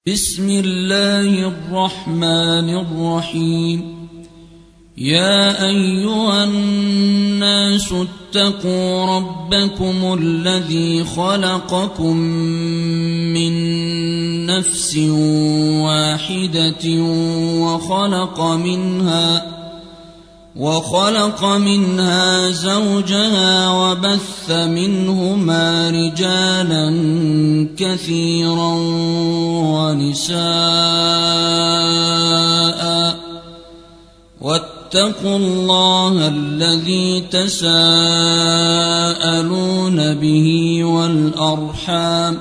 بسم الله الرحمن الرحيم. يا أيها الناس اتقوا ربكم الذي خلقكم من نفس واحدة وخلق منها زوجها وبث منهما رجالا كثيرا ونساء واتقوا الله الذي تساءلون به والأرحام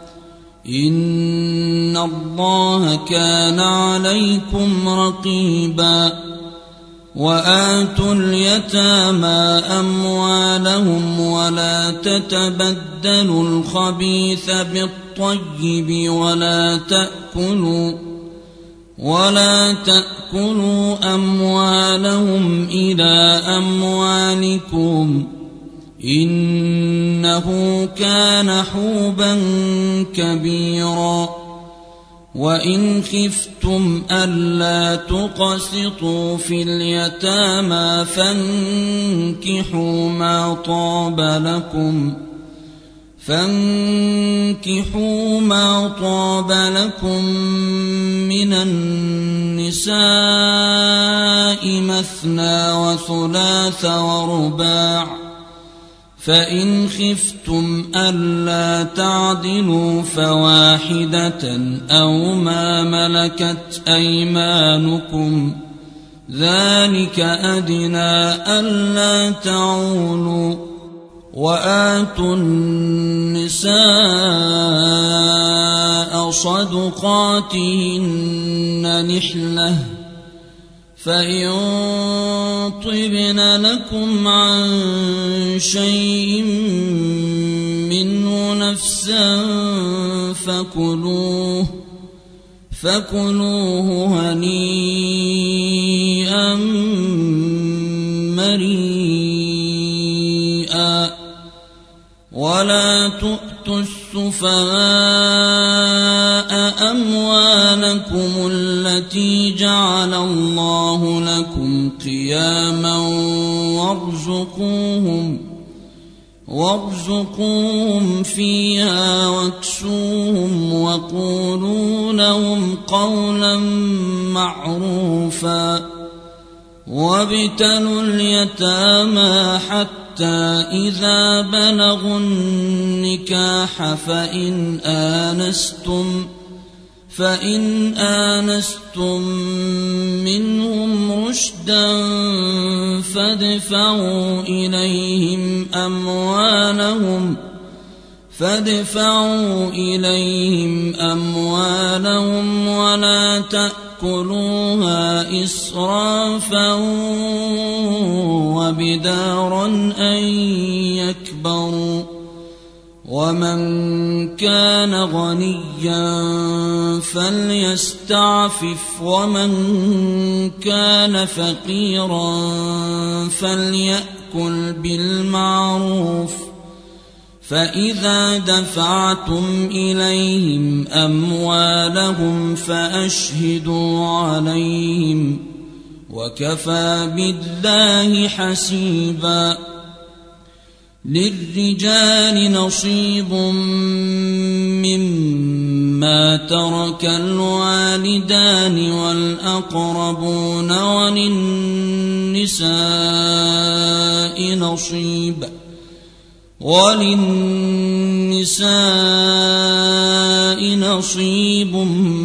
إن الله كان عليكم رقيبا. وآتوا اليتامى أموالهم ولا تتبدلوا الخبيث بالطيب ولا تأكلوا أموالهم إلى أموالكم إنه كان حوبا كبيرا. وإن خفتم ألا تقسطوا في اليتامى فانكحوا ما طاب لكم من النساء مثنى وثلاث ورباع، فإن خفتم ألا تعدلوا فواحدة أو ما ملكت أيمانكم ذلك أدنى ألا تعولوا. وآتوا النساء صدقاتهن نحلة فإن طبن لكم عن شيء منه نفسا فكلوه هنيئا مريئا. ولا تؤتوا السفهاء أموالكم التي جعل الله لكم قياما وارزقوهم فيها واكسوهم وقولوا لهم قولا معروفا. وابتلوا اليتامى حتى إذا بلغوا النكاح فإن آنستم منهم رشدا فادفعوا إليهم أموالهم ولا تأكلوها إسرافا وبدارا أن يكبروا. ومن كان غنيا فليستعفف ومن كان فقيرا فليأكل بالمعروف. فإذا دفعتم إليهم أموالهم فأشهدوا عليهم وكفى بالله حسيبا. للرجال نصيب مما ترك الوالدان والأقربون وللنساء نصيب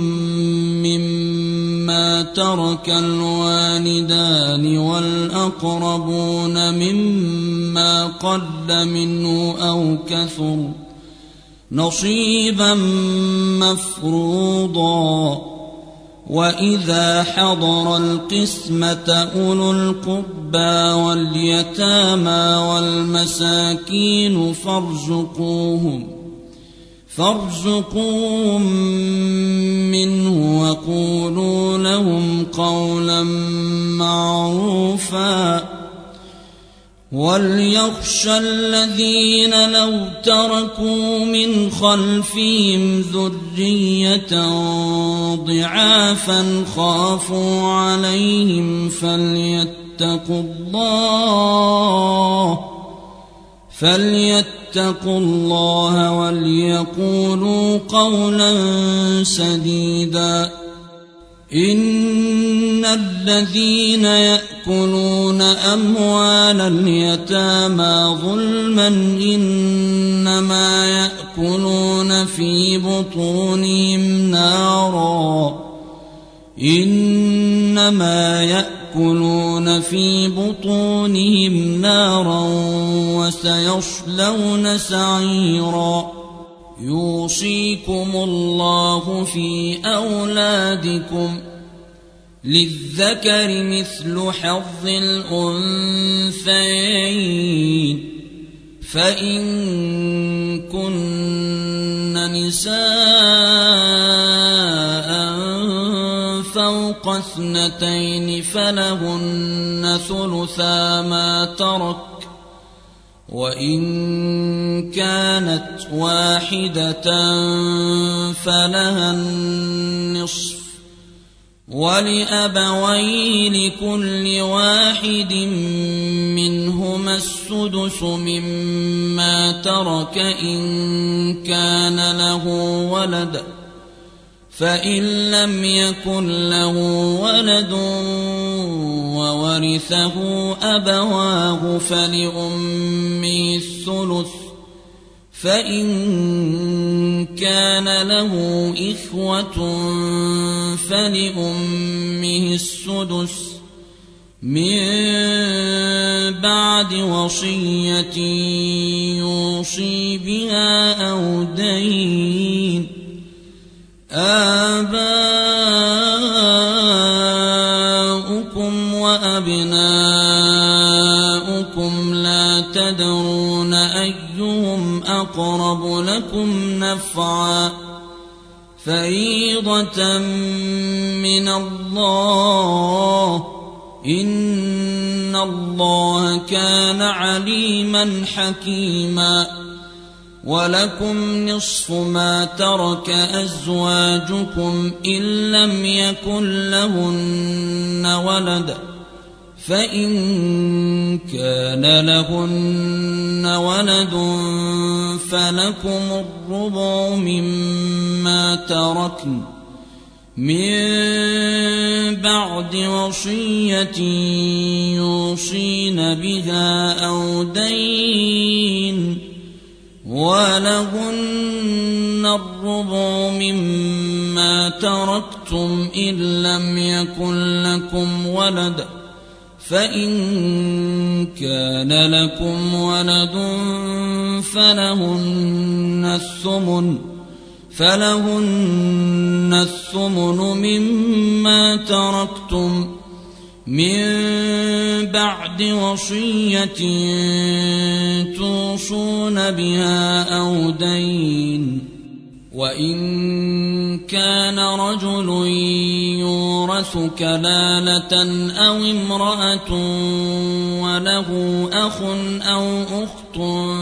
مما ترك الوالدان والأقربون مما قل منه أو كثر نصيبا مفروضا. وإذا حضر القسمة أولو القربى واليتامى والمساكين فارزقوهم منه وقولوا لهم قولا معروفا. وليخشى الذين لو تركوا من خلفهم ذرية ضعافا خافوا عليهم فليتقوا الله وليقولوا قولا سديدا. إن الذين يأكلون أموال اليتامى ظلما إنما يأكلون في بطونهم نارا وسيصلون سعيرا. يوصيكم الله في أولادكم للذكر مثل حظ الأنثيين فإن كن نساء فوق 2 فلهن ثلثا ما ترك وإن كانت واحدة فلها النصف ولأبويه لكل واحد منهما السدس مما ترك إن كان له ولد فإن لم يكن له ولد وورثه أبواه فلأمه الثلث فإن كان له إخوة فلأمه السدس من بعد وصية يوصي بها أو دين. آباؤكم وأبناؤكم لا تدرون أيهم أقرب لكم نفعا فريضة من الله إن الله كان عليما حكيما. ولكم نصف ما ترك أزواجكم إن لم يكن لهن ولد فإن كان لهن ولد فلكم الربع مما تركن من بعد وصية يوصين بها أو دين ولهن الربع مما تركتم إن لم يكن لكم ولد فإن كان لكم ولد فلهن الثمن مما تركتم من بعد وصية توصون بها أو دين. وإن كان رجل يورث كلالة أو امرأة وله أخ أو أخت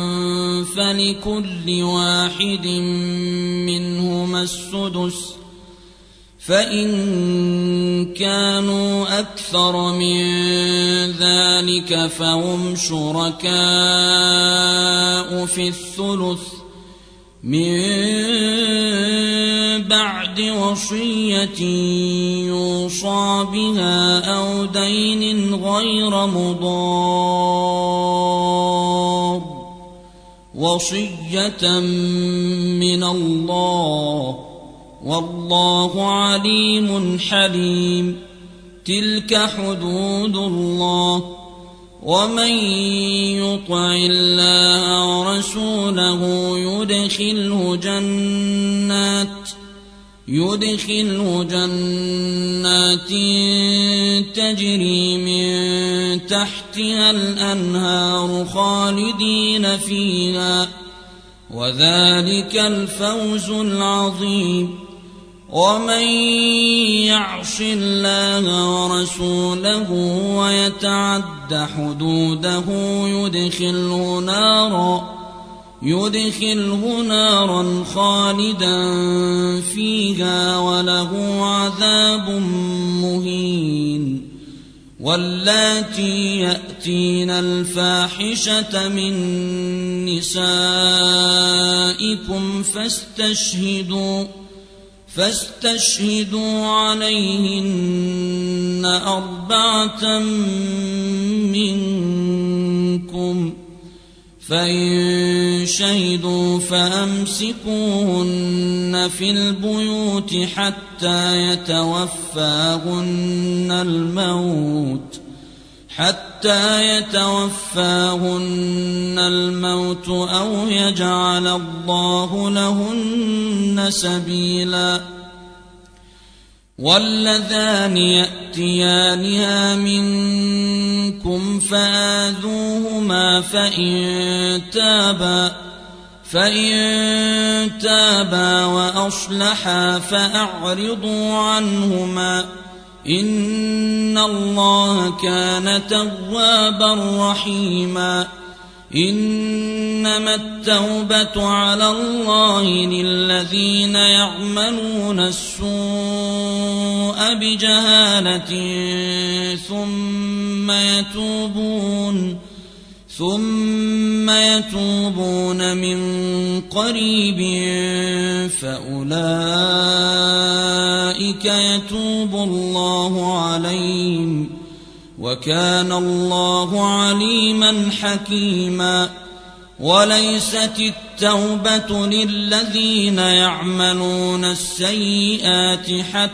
فلكل واحد منهما السدس فإن كانوا أكثر من ذلك فهم شركاء في الثلث من بعد وصية يوصى بها أو دين غير مضار وصية من الله والله عليم حليم. تلك حدود الله ومن يطع الله ورسوله يدخله جنات تجري من تحتها الأنهار خالدين فيها وذلك الفوز العظيم. ومن يعص الله ورسوله ويتعد حدوده يدخله نارا خالدا فيها وله عذاب مهين. واللاتي يأتين الفاحشة من نسائكم فاستشهدوا عليهن 4 منكم، فإن شهدوا فأمسكوهن في البيوت حتى يتوفاهن الموت أو يجعل الله لهن سبيلا. واللذان يأتيانها منكم فآذوهما فإن تابا وأصلحا فأعرضوا عنهما، إن الله كان توابا رحيما. إنما التوبة على الله للذين يعملون السوء بجهالة ثم يتوبون من قريب فأولئك يتوب الله عليهم، وكان الله عليما حكيما. وليست التوبة للذين يعملون السيئات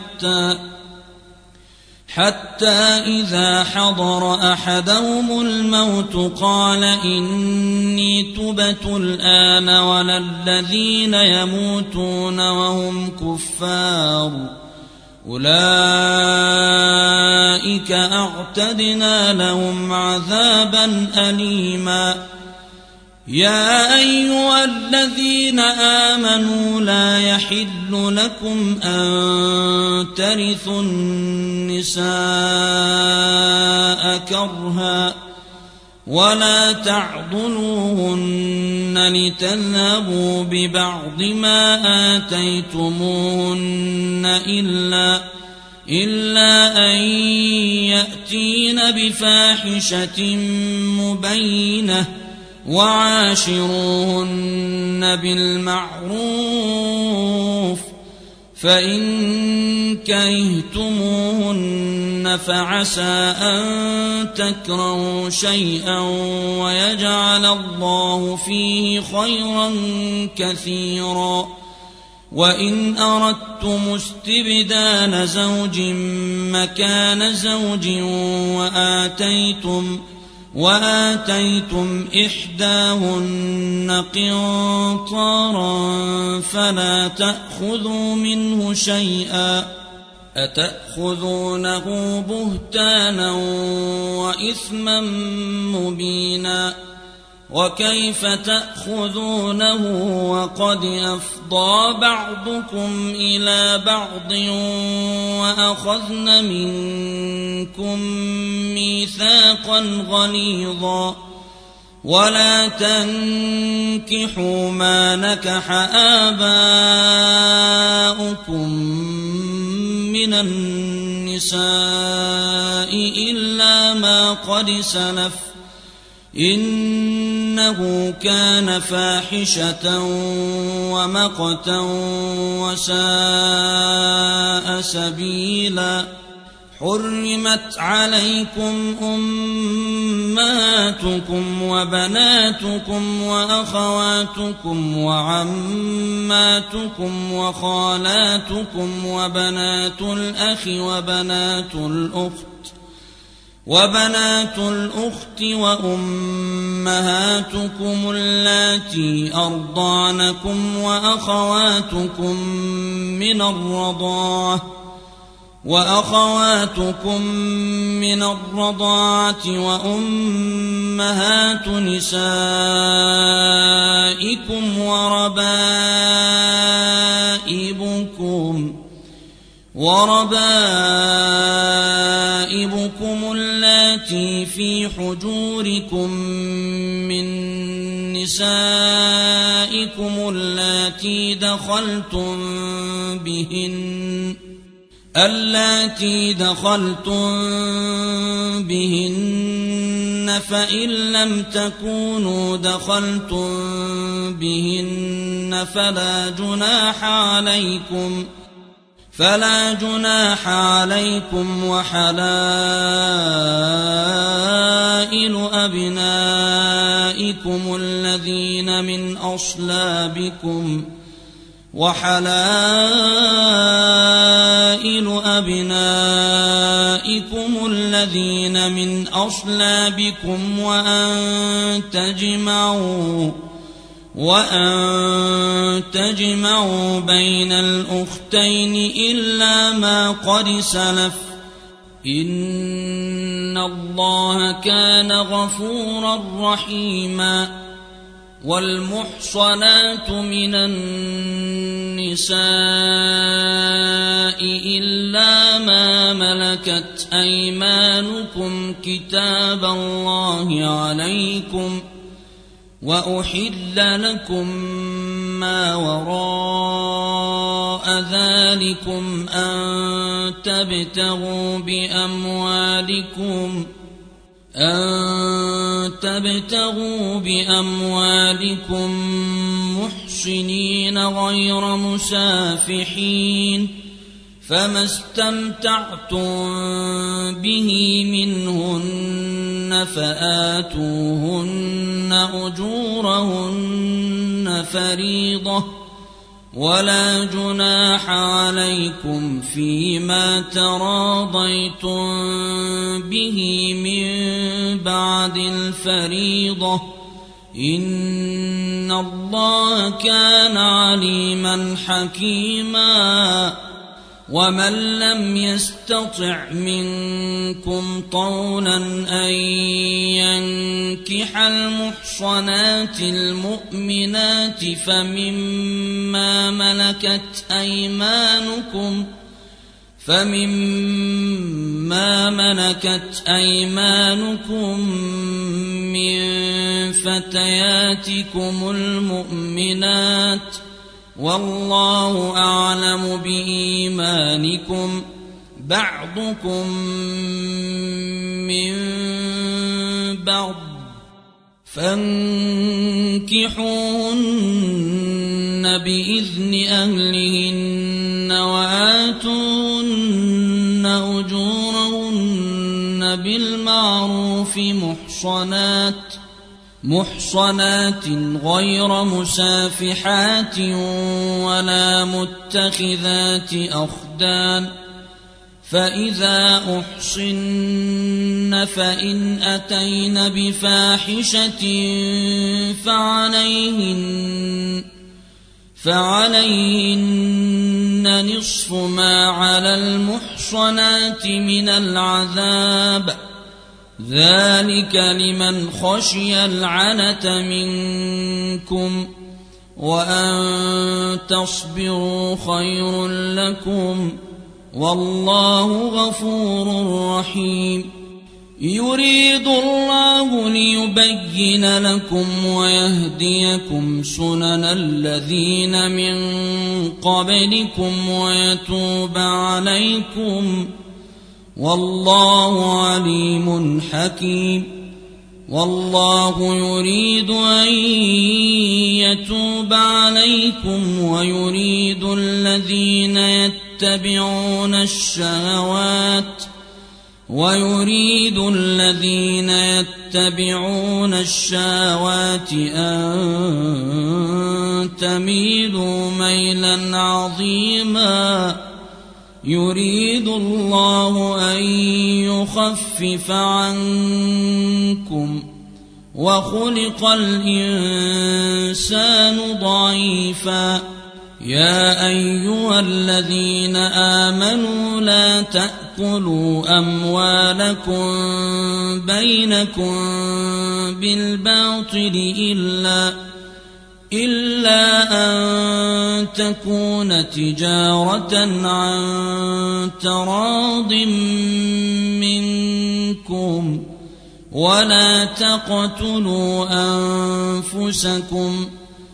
حتى إذا حضر أحدهم الموت قال إني تبت الآن، ولا الذين يموتون وهم كفار أولئك أعتدنا لهم عذابا أليما. يا أيها الذين آمنوا لا يحل لكم أن ترثوا النساء كرها ولا تعضلوهن لتذهبوا ببعض ما آتيتموهن إلا أن يأتين بفاحشة مبينة، وعاشروهن بالمعروف، فإن كرهتموهن فعسى أن تكرهوا شيئا ويجعل الله فيه خيرا كثيرا. وإن أردتم استبدال زوج مكان زوج وآتيتم إحداهن قنطارا فلا تأخذوا منه شيئا، أتأخذونه بهتانا وإثما مبينا. وكيف تأخذونه وقد أفضى بعضكم إلى بعض وأخذن منكم ميثاقا غليظا. ولا تنكحوا ما نكح آباؤكم من النساء إلا ما قد سلف، إنه كان فاحشة ومقتا وساء سبيلا. حرمت عليكم أمهاتكم وبناتكم وأخواتكم وعماتكم وخالاتكم وبنات الأخ وبنات الأخت وأمهاتكم اللاتي أرضعنكم وأخواتكم من الرضاعة وأمهات نسائكم وربائبكم اللاتي في حجوركم من نسائكم اللاتي دخلتم بهن فإن لم تكونوا دخلتم بهن فلا جناح عليكم وحلائل أبنائكم الذين من أصلابكم وأن تجمعوا بين الأختين إلا ما قد سلف إن الله كان غفورا رحيما. والمحصنات من النساء إلا ما ملكت أيمانكم كتاب الله عليكم وأحل لكم ما وراء ذلكم أن تبتغوا بأموالكم محصنين غير مسافحين فما استمتعتم به منهن فآتوهن أجورهن فريضة ولا جناح عليكم فيما تراضيتم به من بعد الفريضة إن الله كان عليما حكيما. ومن لم يستطع منكم طولا أن ينكح المحصنات المؤمنات فمما ملكت أيمانكم من فتياتكم المؤمنات والله أعلم بإيمانكم بعضكم من بعض فانكحوهن بإذن أهلهن وآتوهن أجورهن بالمعروف محصنات غير مسافحات ولا متخذات أخدان فإذا أحصن فإن أتين بفاحشة فعليهن نصف ما على المحصنات من العذاب ذلك لمن خشي العنة منكم وأن تصبروا خير لكم والله غفور رحيم. يريد الله ليبين لكم ويهديكم سنن الذين من قبلكم ويتوب عليكم والله عليم حكيم. والله يريد أن يتوب عليكم ويريد الذين يتبعون الشهوات أن تميلوا ميلا عظيما. يريد الله أن يخفف عنكم وخلق الإنسان ضعيفا. يا أيها الذين آمنوا لا تأكلوا أموالكم بينكم بالباطل إلا أن تكون تجارة عن تراض منكم ولا تقتلوا أنفسكم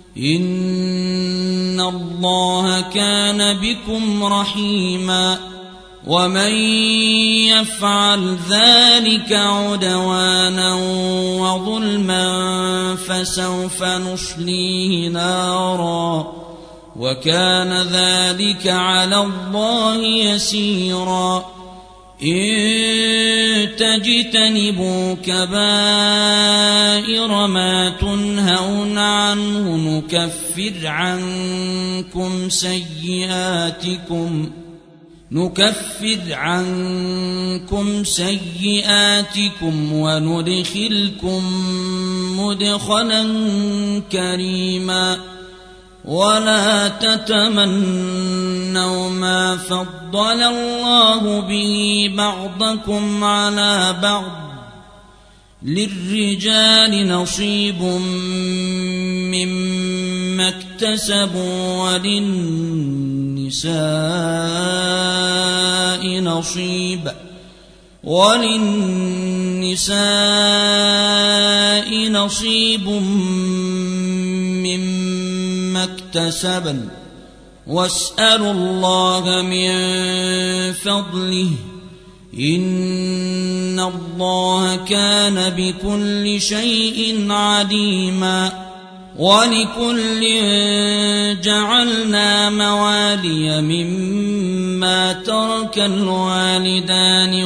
إن الله كان بكم رحيما ومن يفعل ذلك عدوانا وظلما فسوف نصليه نارا وكان ذلك على الله يسيرا إن تجتنبوا كبائر ما تنهون عنه نكفر عنكم سيئاتكم وندخلكم مدخلا كريما ولا تتمنوا ما فضل الله به بعضكم على بعض للرجال نصيب مما اكتسبوا وللنساء نصيب مما اكتسبن واسألوا الله من فضله إن الله كان بكل شيء عليما ولكل جعلنا موالي مما ترك الوالدان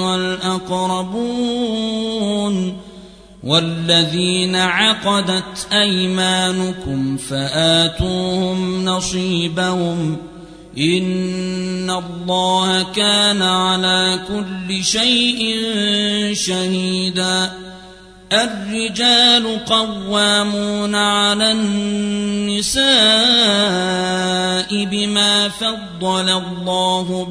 والأقربون والذين عقدت أيمانكم فآتوهم نصيبهم إن الله كان على كل شيء شهيدا الرجال قوامون على النساء بما فضل الله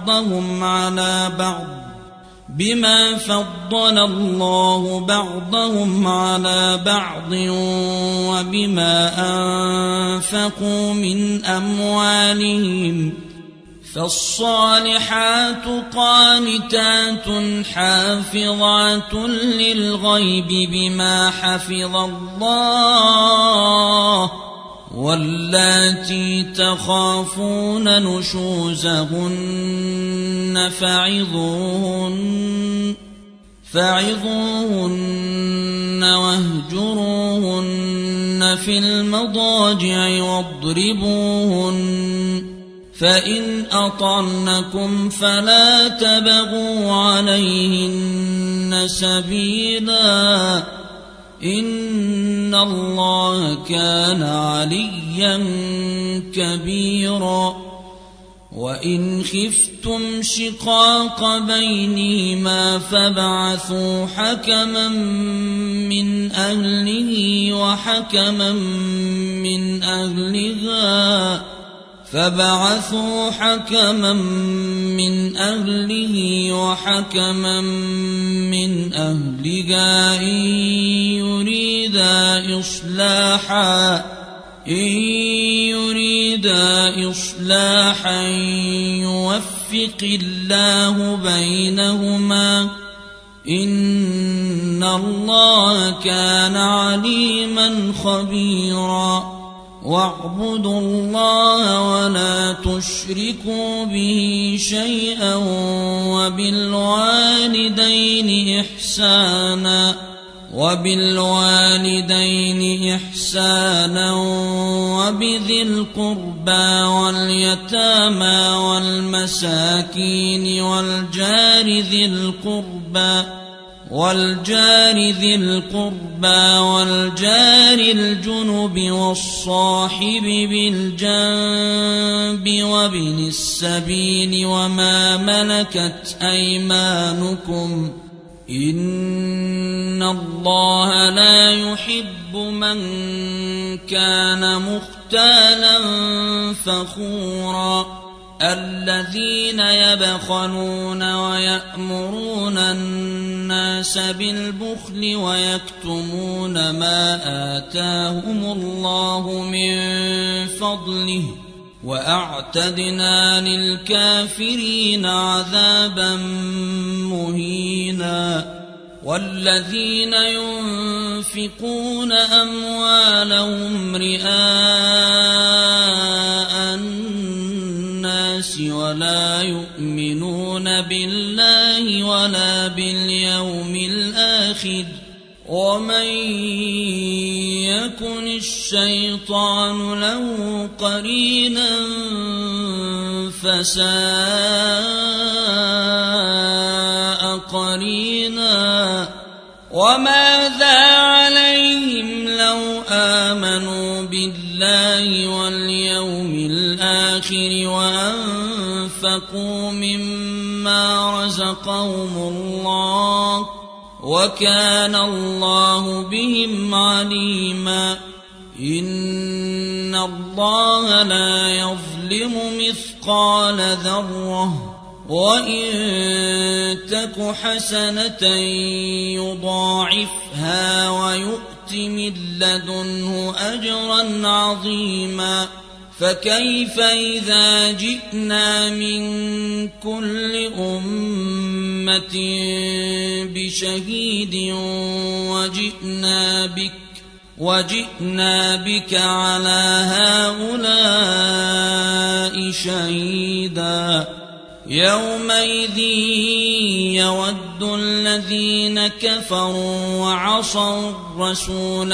بعضهم على بعض وبما أنفقوا من أموالهم فالصالحات قانتات حافظات للغيب بما حفظ الله واللاتي تخافون نشوزهن فعظوهن واهجروهن في المضاجع واضربوهن فإن أطعنكم فلا تبغوا عليهن سبيلا إن الله كان عليا كبيرا وإن خفتم شقاق بينهما فابعثوا حكما من أهله وحكما من أهلها إن يريدا إصلاحا يوفق الله بينهما إن الله كان عليما خبيرا واعبدوا الله ولا تشركوا به شيئا وبالوالدين إحسانا وبذي القربى واليتامى والمساكين والجار ذي القربى والجار الجنب والصاحب بالجنب وابن السبيل وما ملكت أيمانكم إن الله لا يحب من كان مختالا فخورا الذين يبخلون ويأمرون الناس بالبخل ويكتمون ما آتاهم الله من فضله وأعتدنا للكافرين عذابا مهينا والذين ينفقون أموالهم رئاء الناس ولا يؤمنون بالله ولا باليوم الآخر ومن يكن الشيطان له قرينا فساء قرينا وماذا عليهم لو آمنوا بالله واليوم الآخر وأنفقوا مما رزقهم الله وكان الله بهم عليما إن الله لا يظلم مثقال ذرة وإن تك حسنة يضاعفها ويؤت من لدنه أجرا عظيما فكيف إذا جئنا من كل أمة بشهيد وجئنا بك على هؤلاء شهيدا يومئذ يود الذين كفروا وعصوا الرسول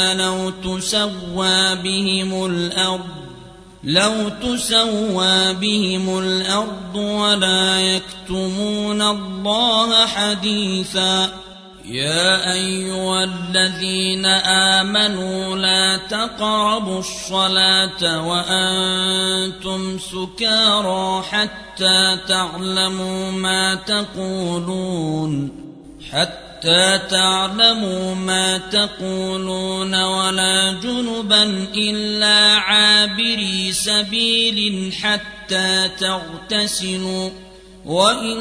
لو تسوى بهم الأرض ولا يكتمون الله حديثا يا أيها الذين آمنوا لا تقربوا الصلاة وأنتم سكارى حتى تعلموا ما تقولون ولا جنبا إلا عابري سبيل حتى تغتسلوا وإن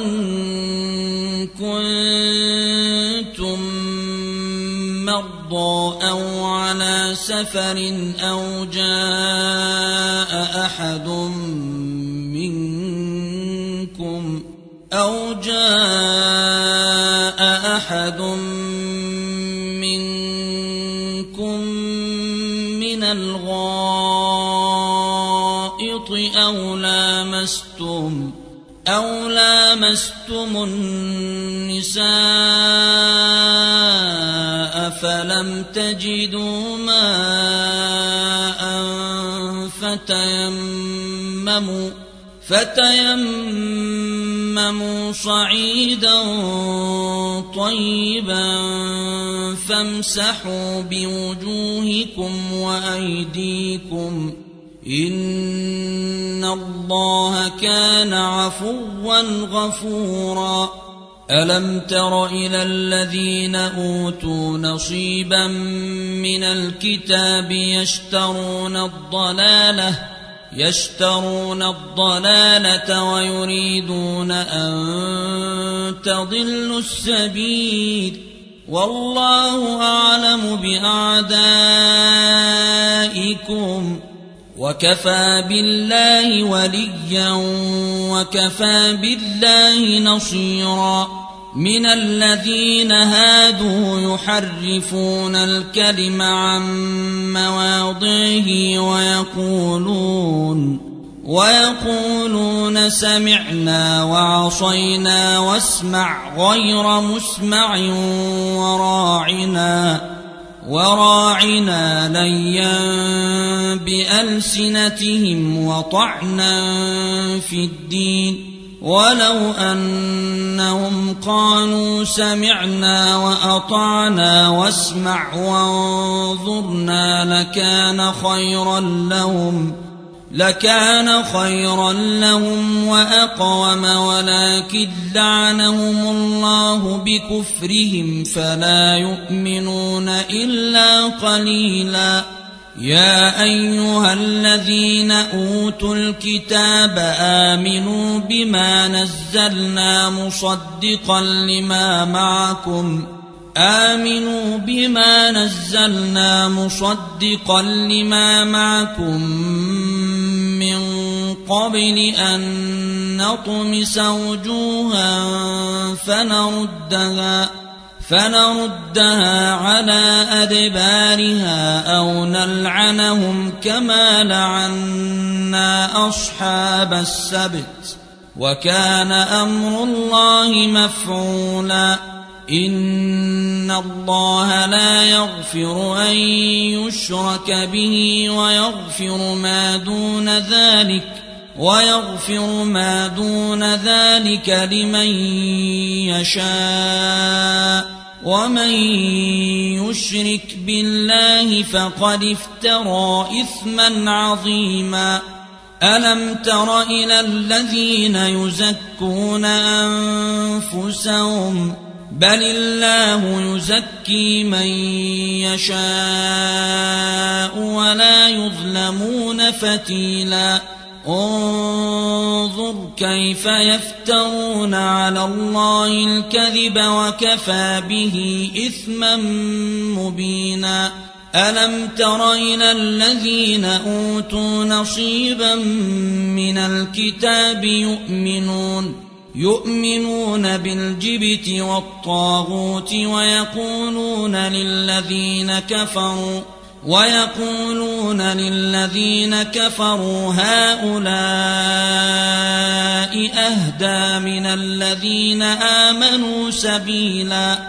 كنتم مرضى أو على سفر أو جاء أحد منكم من الغائط أو لامستم النساء فلم تجدوا ماء فتيمموا صعيدا طيبا فامسحوا بوجوهكم وأيديكم إن الله كان عفوا غفورا ألم تر إلى الذين أوتوا نصيبا من الكتاب يشترون الضلالة ويريدون أن تضلوا السبيل والله أعلم بأعدائكم وكفى بالله وليا وكفى بالله نصيرا من الذين هادوا يحرفون الكلم عن مواضعه ويقولون سمعنا وعصينا واسمع غير مسمع وراعنا ليا بألسنتهم وطعنا في الدين ولو أنهم قالوا سمعنا وأطعنا واسمع وانظرنا لكان خيرا لهم وأقوم ولكن لعنهم الله بكفرهم فلا يؤمنون إلا قليلا يا أيها الذين أوتوا الكتاب آمنوا بما نزلنا مصدقا لما معكم من قبل أن نطمس وجوها فنردها على أدبارها أو نلعنهم كما لعنا أصحاب السبت وكان أمر الله مفعولا إن الله لا يغفر أن يشرك به ويغفر ما دون ذلك لمن يشاء ومن يشرك بالله فقد افترى إثما عظيما ألم تر إلى الذين يزكون أنفسهم بل الله يزكي من يشاء ولا يظلمون فتيلا انظر كيف يفترون على الله الكذب وكفى به إثما مبينا ألم تر إلى الذين أوتوا نصيبا من الكتاب يؤمنون بالجبت والطاغوت ويقولون للذين كفروا هؤلاء أهدى من الذين آمنوا سبيلا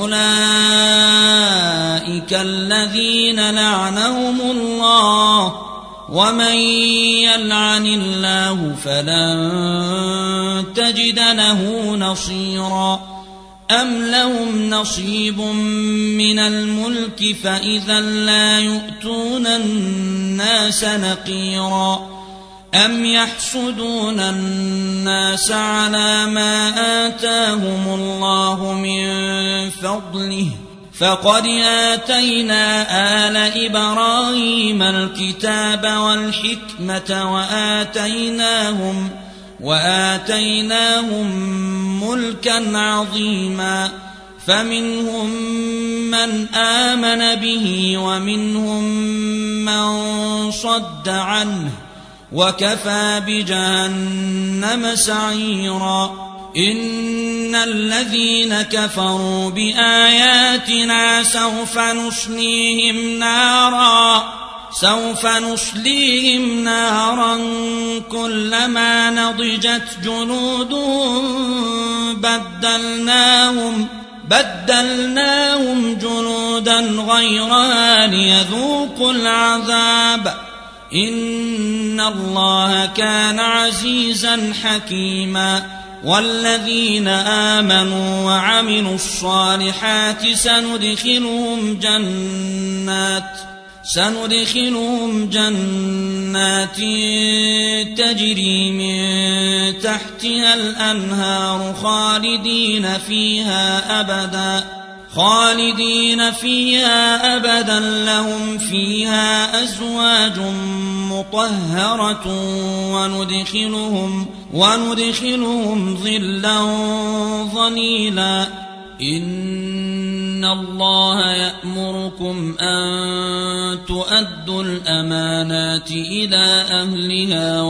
أولئك الذين لعنهم الله ومن يلعن الله فلن تجد له نصيرا أم لهم نصيب من الملك فإذا لا يؤتون الناس نقيرا أم يحسدون الناس على ما آتاهم الله من فضله فقد آتينا آل إبراهيم الكتاب والحكمة وآتيناهم ملكا عظيما فمنهم من آمن به ومنهم من صد عنه وكفى بجهنم سعيرا إن الذين كفروا بآياتنا سوف نصليهم نارا كلما نضجت جلودهم بدلناهم جلودا غيرها ليذوقوا العذاب إن الله كان عزيزا حكيما والذين آمنوا وعملوا الصالحات سندخلهم جنات تجري من تحتها الأنهار خالدين فيها أبدا لهم فيها أزواج مطهرة وندخلهم ظلا ظليلا إن الله يأمركم أن تؤدوا الأمانات إلى أهلها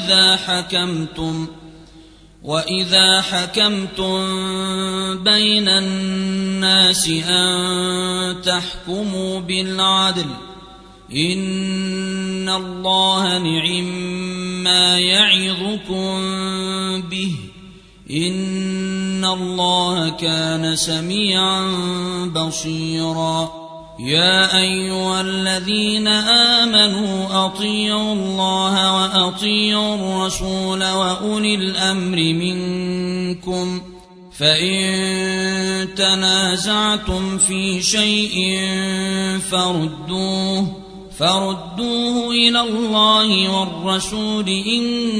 وإذا حكمتم بين الناس أن تحكموا بالعدل إن الله نعما يعظكم به إن الله كان سميعا بصيرا يا أيها الذين آمنوا أطيعوا الله وأطيعوا الرسول وأولي الأمر منكم فإن تنازعتم في شيء فردوه إلى الله والرسول إن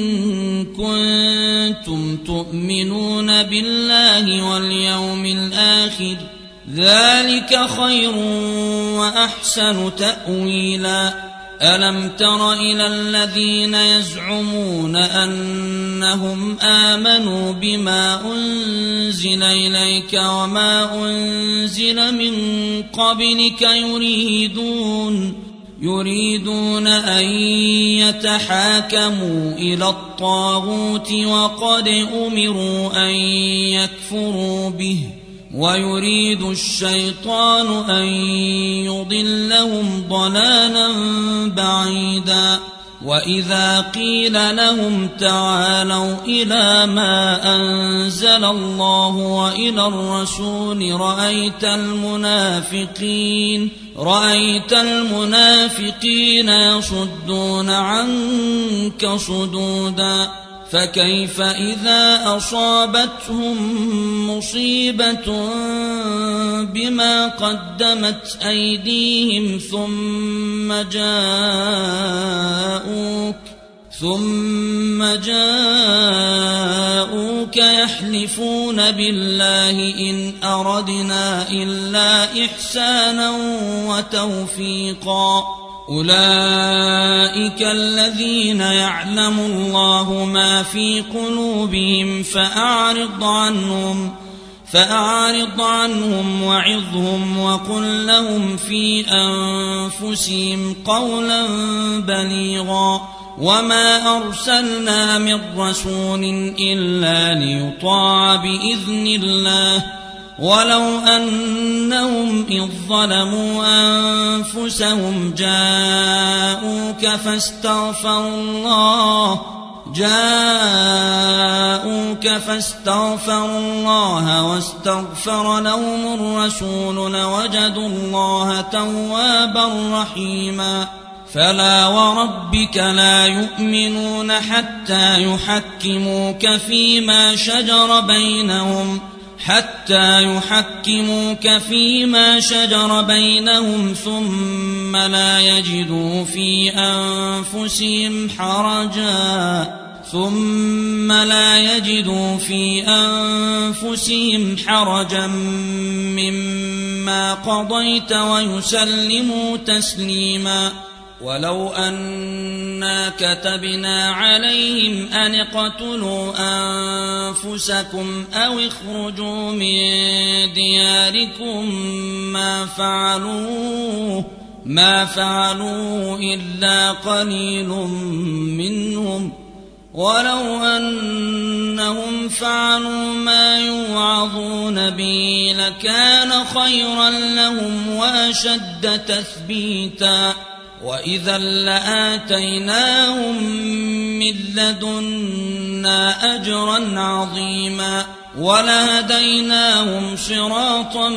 كنتم تؤمنون بالله واليوم الآخر ذلك خير وأحسن تأويلا ألم تر إلى الذين يزعمون أنهم آمنوا بما أنزل إليك وما أنزل من قبلك يريدون أن يتحاكموا إلى الطاغوت وقد أمروا أن يكفروا به ويريد الشيطان أن يضلهم ضلالا بعيدا وإذا قيل لهم تعالوا إلى ما أنزل الله وإلى الرسول رأيت المنافقين يصدون عنك صدودا فكيف إذا أصابتهم مصيبة بما قدمت أيديهم ثم جاءوك يحلفون بالله إن أردنا إلا إحسانا وتوفيقا أولئك الذين يعلم الله ما في قلوبهم فأعرض عنهم وعظهم وقل لهم في أنفسهم قولا بليغا وما أرسلنا من رسول إلا ليطاع بإذن الله ولو أنهم إذ ظلموا أنفسهم جاءوك فاستغفروا الله واستغفر لهم الرسول لوجدوا الله توابا رحيما فلا وربك لا يؤمنون حتى يحكموك فيما شجر بينهم ثم لا يجدوا في أنفسهم حرجا مما قضيت ويسلموا تسليما ولو أنا كتبنا عليهم أن اقتلوا أنفسكم أو اخرجوا من دياركم ما فعلوه إلا قليل منهم ولو أنهم فعلوا ما يوعظون به لكان خيرا لهم وأشد تثبيتا وإذا لآتيناهم من لدنا أجرا عظيما ولهديناهم صراطا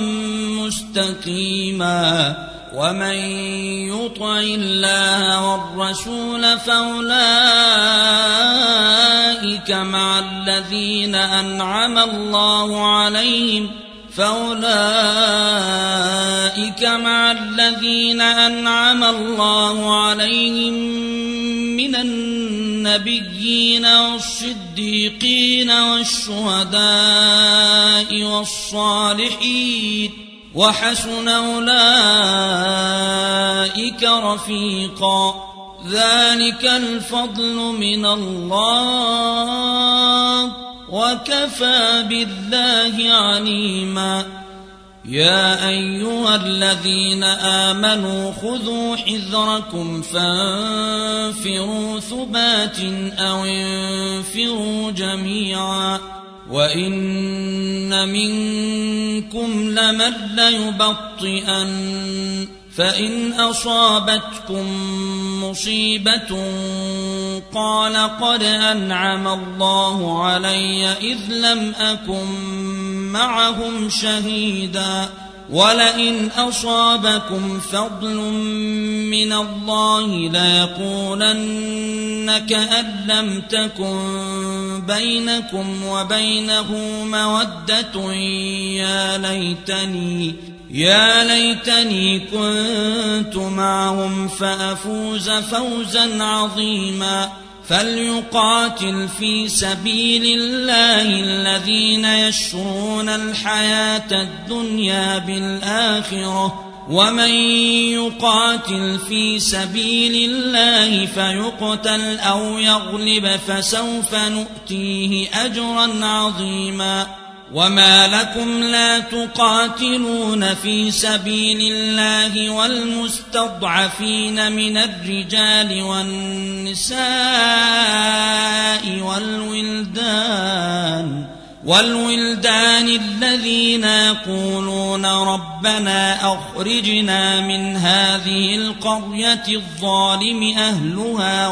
مستقيما ومن يطع الله والرسول فأولئك مع الذين أنعم الله عليهم من النبيين والصديقين والشهداء والصالحين وحسن أولئك رفيقا ذلك الفضل من الله وكفى بالله عليما يا أيها الذين آمنوا خذوا حذركم فانفروا ثبات أو انفروا جميعا وإن منكم لمن ليبطئن فإن أصابتكم مصيبة قال قد أنعم الله علي إذ لم أكن معهم شهيدا ولئن أصابكم فضل من الله ليقولن كأن لم تكن بينكم وبينه مودة يا ليتني كنت معهم فأفوز فوزا عظيما فليقاتل في سبيل الله الذين يشرون الحياة الدنيا بالآخرة ومن يقاتل في سبيل الله فيقتل أو يغلب فسوف نؤتيه أجرا عظيما وما لكم لا تقاتلون في سبيل الله والمستضعفين من الرجال والنساء والولدان الذين يقولون ربنا أخرجنا من هذه القرية الظالم أهلها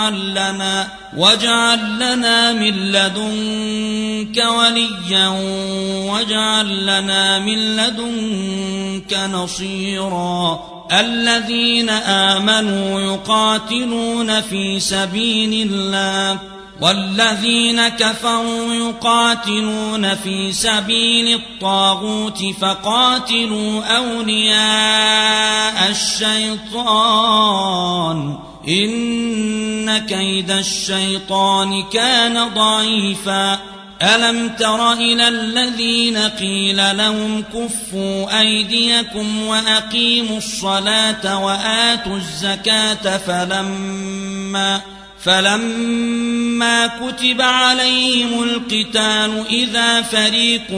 واجعل لنا من لدنك وليا واجعل لنا من لدنك نصيرا الذين آمنوا يقاتلون في سبيل الله والذين كفروا يقاتلون في سبيل الطاغوت فقاتلوا أولياء الشيطان إن كيد الشيطان كان ضعيفا ألم تر إلى الذين قيل لهم كفوا أيديكم وأقيموا الصلاة وآتوا الزكاة فلما كتب عليهم القتال إذا فريق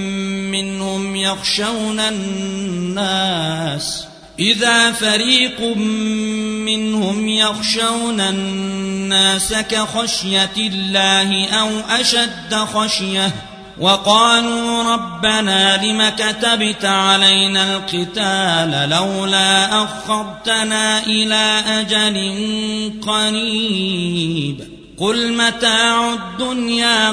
منهم يخشون الناس كخشية الله أو أشد خشية وقالوا ربنا لم كتبت علينا القتال لولا أخرتنا إلى أجل قريب قل متاع الدنيا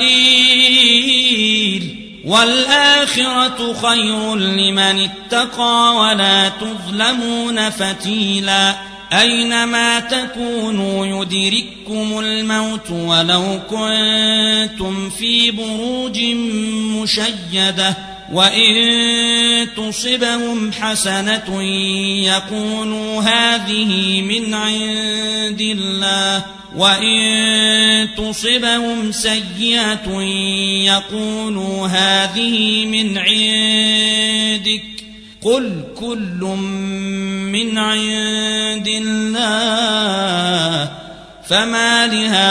قليل والآخرة خير لمن اتقى ولا تظلمون فتيلا أينما تكونوا يدرككم الموت ولو كنتم في بروج مشيدة وإن تصبهم حسنة يقولوا هذه من عند الله وإن تصبهم سيئة يقولوا هذه من عندك قل كل من عند الله فما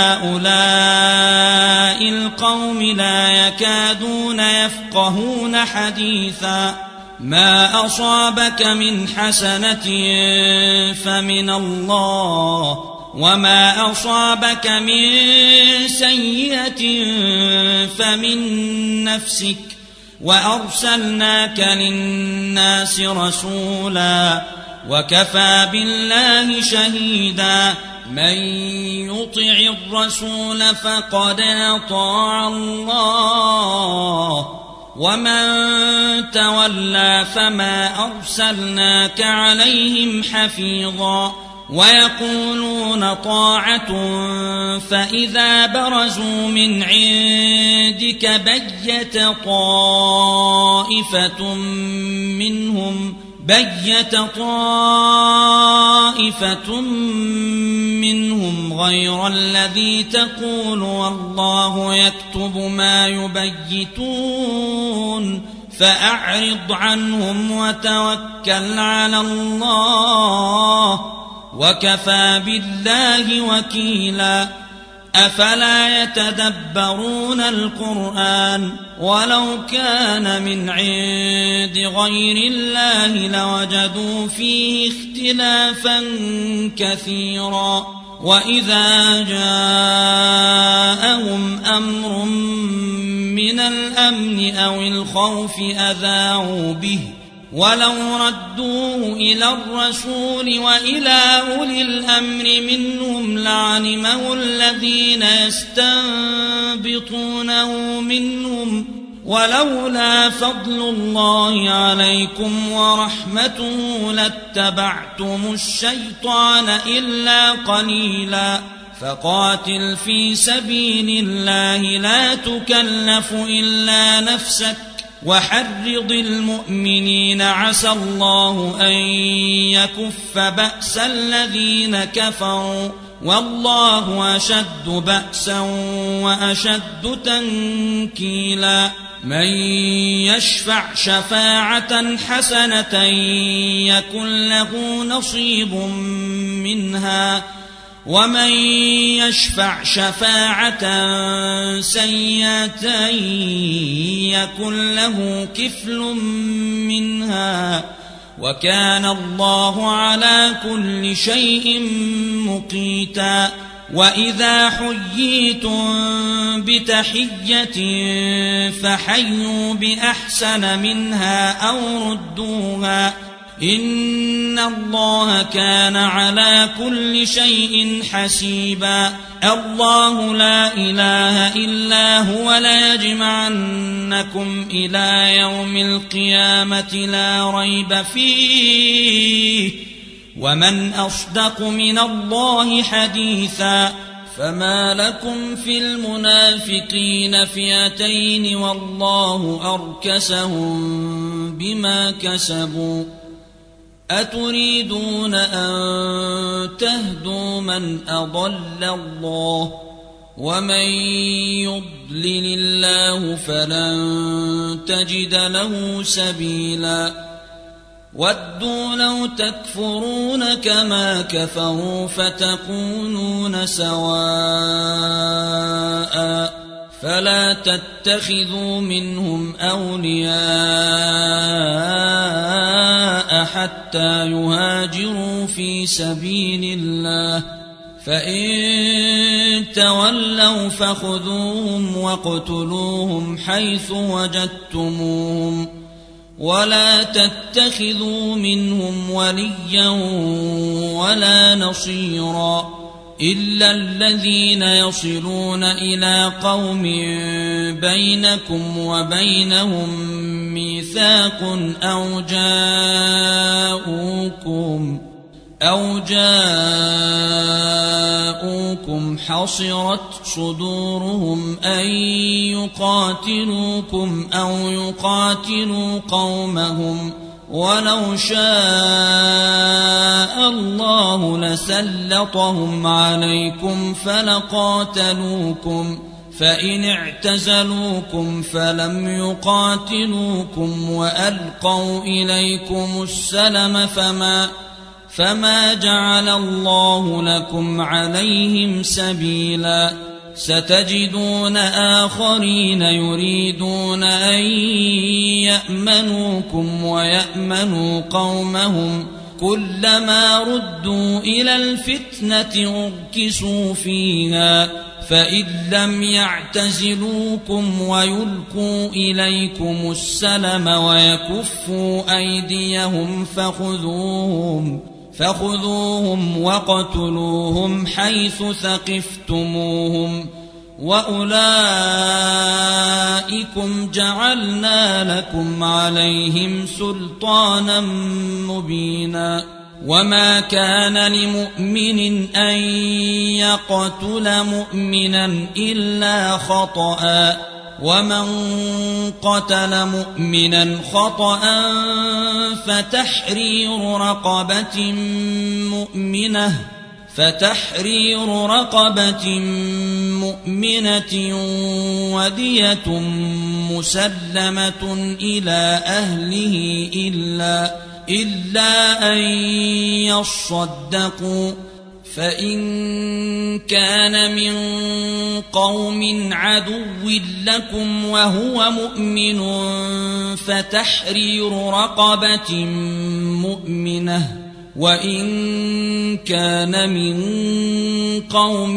لهؤلاء القوم لا يكادون يفقهون حديثا ما أصابك من حسنة فمن الله وما أصابك من سيئة فمن نفسك وأرسلناك للناس رسولا وكفى بالله شهيدا من يطع الرسول فقد أطاع الله ومن تولى فما أرسلناك عليهم حفيظا ويقولون طاعة فإذا برزوا من عندك بيت طائفة منهم غير الذي تقول والله يكتب ما يبيتون فأعرض عنهم وتوكل على الله وكفى بالله وكيلا أفلا يتدبرون القرآن ولو كان من عند غير الله لوجدوا فيه اختلافا كثيرا وإذا جاءهم أمر من الأمن أو الخوف أذاعوا به ولو ردوه إلى الرسول وإلى أولي الأمر منهم لعلمه الذين يستنبطونه منهم ولولا فضل الله عليكم ورحمته لاتبعتم الشيطان إلا قليلا فقاتل في سبيل الله لا تكلف إلا نفسك وحرض المؤمنين عسى الله أن يكف بأس الذين كفروا والله أشد بأسا وأشد تنكيلا من يشفع شفاعة حسنة يكن له نصيب منها ومن يشفع شفاعة سيئة يكن له كفل منها وكان الله على كل شيء مقيتا. وإذا حييتم بتحية فحيوا بأحسن منها أو ردوها إن الله كان على كل شيء حسيبا. الله لا إله إلا هو ليجمعنكم إلى يوم القيامة لا ريب فيه ومن أصدق من الله حديثا. فما لكم في المنافقين فئتين والله أركسهم بما كسبوا أتريدون أن تهدوا من أضل الله ومن يضلل الله فلن تجد له سبيلا. ودوا لو تكفرون كما كفروا فتكونون سواء فلا تتخذوا منهم أولياء حتى يهاجروا في سبيل الله فإن تولوا فخذوهم واقتلوهم حيث وجدتموهم ولا تتخذوا منهم وليا ولا نصيرا إلا الذين يصلون إلى قوم بينكم وبينهم ميثاق أو جاءوكم حصرت صدورهم أن يقاتلوكم أو يقاتلوا قومهم ولو شاء الله لسلطهم عليكم فلقاتلوكم فإن اعتزلوكم فلم يقاتلوكم وألقوا إليكم السلم فما جعل الله لكم عليهم سبيلا. ستجدون آخرين يريدون أن يأمنوكم ويأمنوا قومهم كلما ردوا إلى الفتنة أركسوا فيها فإن لم يعتزلوكم ويلقوا إليكم السلم ويكفوا أيديهم فخذوهم واقتلوهم حيث ثقفتموهم وأولئكم جعلنا لكم عليهم سلطانا مبينا. وما كان لمؤمن أن يقتل مؤمنا إلا خطأ ومن قتل مؤمنا خطأ فتحرير رقبة مؤمنة ودية مسلمة إلى أهله إلا أن يصدقوا فإن كان من قوم عدو لكم وهو مؤمن فتحرير رقبة مؤمنة وإن كان من قوم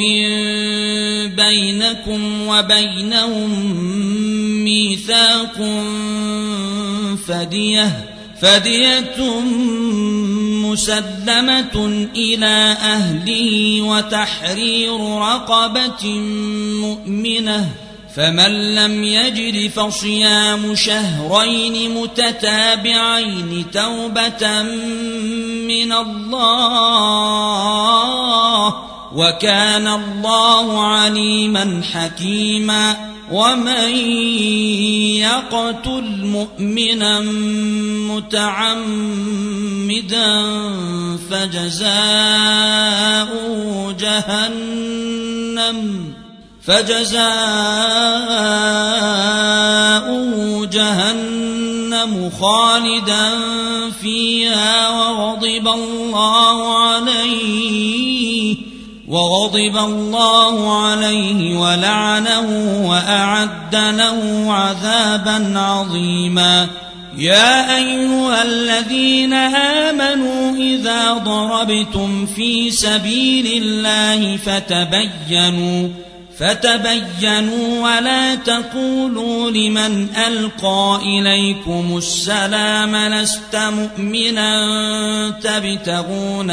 بينكم وبينهم ميثاق فدية مسلمة إلى أهله وتحرير رقبة مؤمنة فمن لم يجد فصيام شهرين متتابعين توبة من الله وكان الله عليما حكيما. ومن يقتل مؤمنا متعمدا فجزاؤه جهنم خالدا فيها وغضب الله عليه ولعنه وأعد له عذابا عظيما. يا أيها الذين آمنوا إذا ضربتم في سبيل الله فتبينوا ولا تقولوا لمن ألقى إليكم السلام لست مؤمنا تبتغون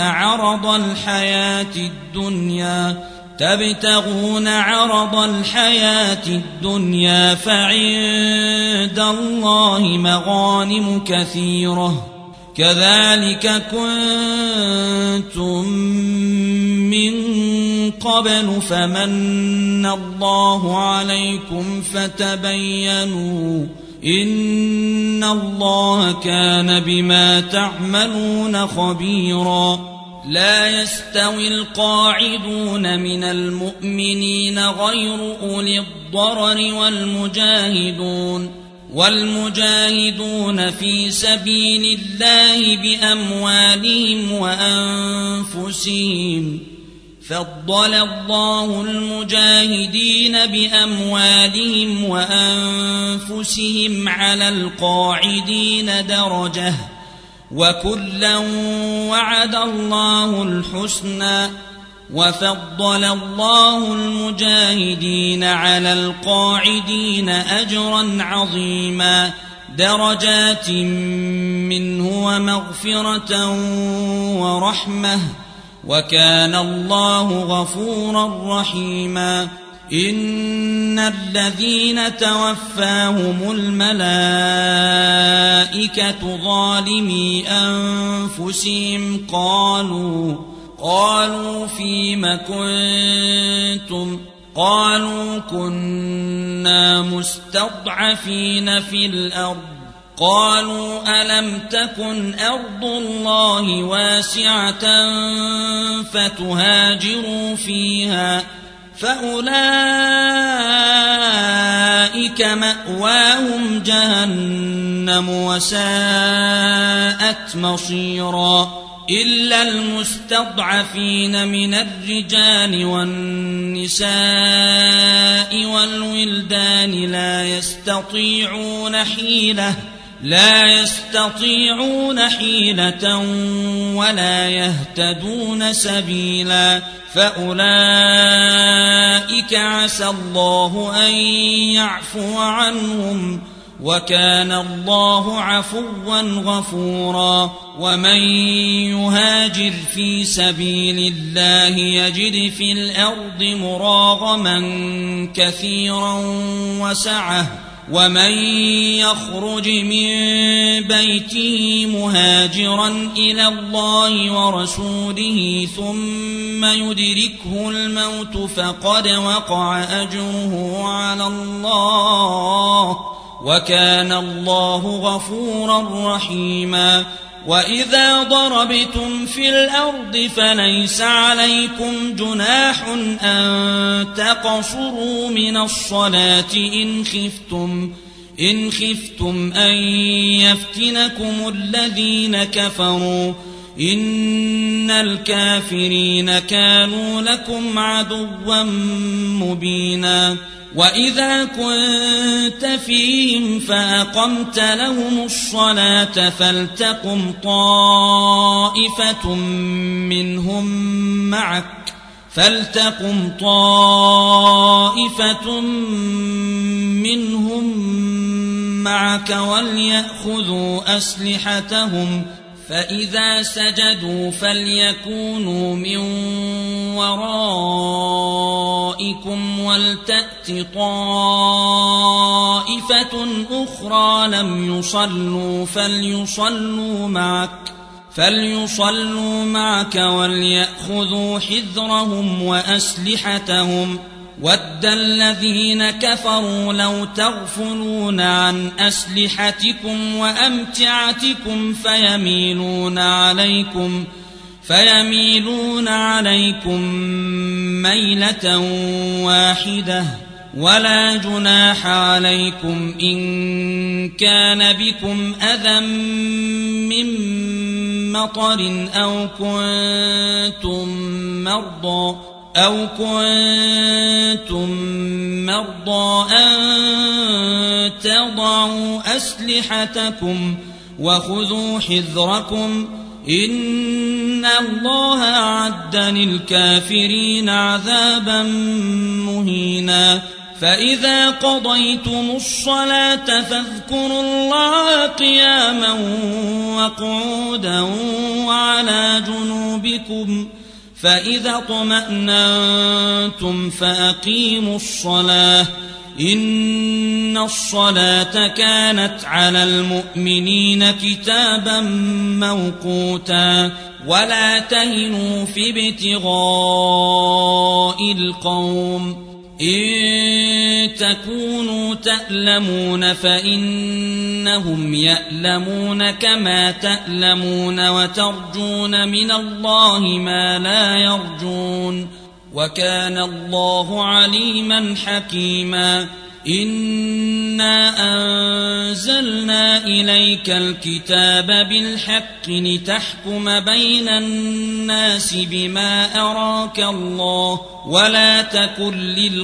عرض الحياة الدنيا فعند الله مغانم كثيرة كذلك كنتم من قبل فمن الله عليكم فتبينوا إن الله كان بما تعملون خبيرا. لا يستوي القاعدون من المؤمنين غير أولي الضرر والمجاهدون في سبيل الله بأموالهم وأنفسهم. فضل الله المجاهدين بأموالهم وأنفسهم على القاعدين درجة وكلا وعد الله الحسنى. وفضل الله المجاهدين على القاعدين أجرا عظيما درجات منه ومغفرة ورحمة وكان الله غفورا رحيما. إن الذين توفاهم الملائكة ظالمي أنفسهم قالوا فيم كنتم قالوا كنا مستضعفين في الأرض قالوا ألم تكن أرض الله واسعة فتهاجروا فيها فأولئك مأواهم جهنم وساءت مصيرا. إلا المستضعفين من الرجال والنساء والولدان لا يستطيعون حيلة ولا يهتدون سبيلا فأولئك عسى الله أن يعفو عنهم وكان الله عفوا غفورا. ومن يهاجر في سبيل الله يجد في الأرض مراغما كثيرا وسعة ومن يخرج من بيته مهاجرا إلى الله ورسوله ثم يدركه الموت فقد وقع أجره على الله وكان الله غفورا رحيما. وإذا ضربتم في الأرض فليس عليكم جناح أن تقصروا من الصلاة إن خفتم أن يفتنكم الذين كفروا إن الكافرين كانوا لكم عدوا مبينا. وإذا كنت فيهم فأقمت لهم الصلاة فلتقم طائفة منهم معك وليأخذوا أسلحتهم فإذا سجدوا فليكونوا من ورائكم ولتأت طائفة أخرى لم يصلوا فليصلوا معك وليأخذوا حذرهم وأسلحتهم. ود الذين كفروا لو تغفلون عن أسلحتكم وأمتعتكم فيميلون عليكم ميلة واحدة ولا جناح عليكم إن كان بكم أذى من مطر أو كنتم مرضى أن تضعوا أسلحتكم وخذوا حذركم إن الله أعد للكافرين عذابا مهينا فإذا قضيتم الصلاة فاذكروا الله قياما وقعودا وعلى جنوبكم فإذا اطمأننتم فأقيموا الصلاة إن الصلاة كانت على المؤمنين كتابا موقوتا ولا تهنوا في ابتغاء القوم إن تكونوا تألمون فإنهم يألمون كما تألمون وترجون من الله ما لا يرجون وكان الله عليما حكيما إنا أنزلنا إليك الكتاب بالحق لتحكم بين الناس بما أراك الله ولا تكن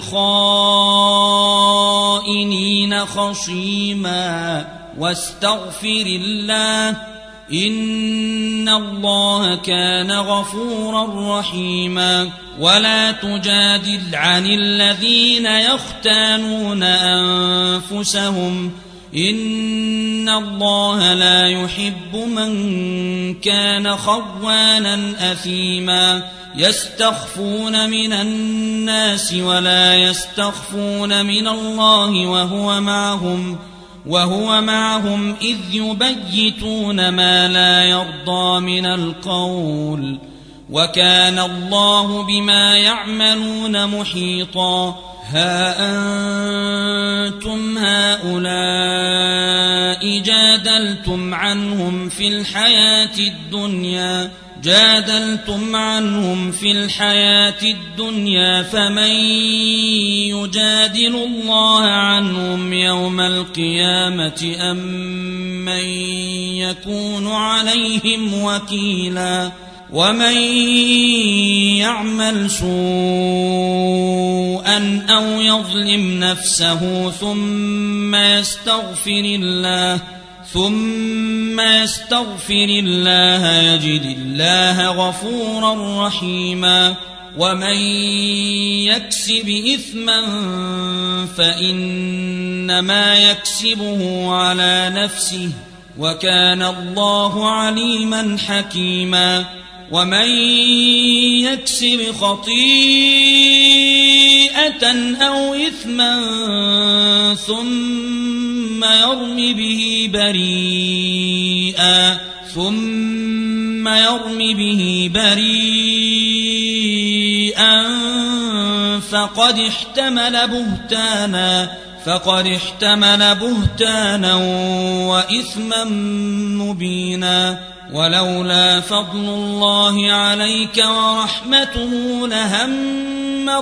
للخائنين خصيما واستغفر الله إن الله كان غفورا رحيما ولا تجادل عن الذين يختانون أنفسهم إن الله لا يحب من كان خوانا أثيما يستخفون من الناس ولا يستخفون من الله وهو معهم إذ يبيتون ما لا يرضى من القول وكان الله بما يعملون محيطا ها أنتم هؤلاء جادلتم عنهم في الحياة الدنيا فمن يجادل الله عنهم يوم القيامة أم من يكون عليهم وكيلا ومن يعمل سوءا أو يظلم نفسه ثم يستغفر الله يجد الله غفورا رحيما ومن يكسب إثما فإنما يكسبه على نفسه وكان الله عليما حكيما ومن يكسب خطيئة أو إثما ثم يرم به بريئا فقد احتمل بهتانا وإثما مبينا ولولا فضل الله عليك ورحمته لهمت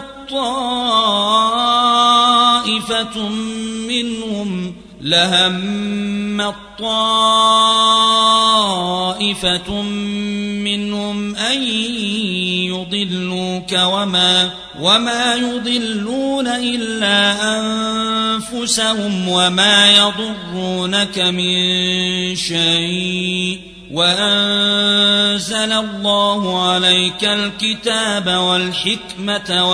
طائفة منهم أن يضلوك وما يضلون إلا أنفسهم وما يضرونك من شيء وأنزل الله عليك الكتاب والحكمة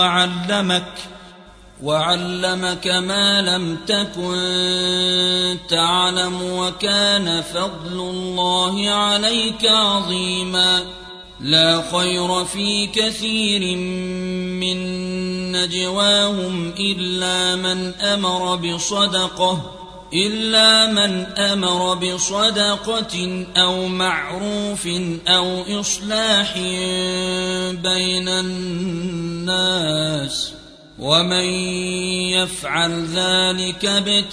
وعلمك ما لم تكن تعلم وكان فضل الله عليك عظيما لا خير في كثير من نجواهم إلا من أمر بصدقة أو معروف أو إصلاح بين الناس ومن يفعل ذلك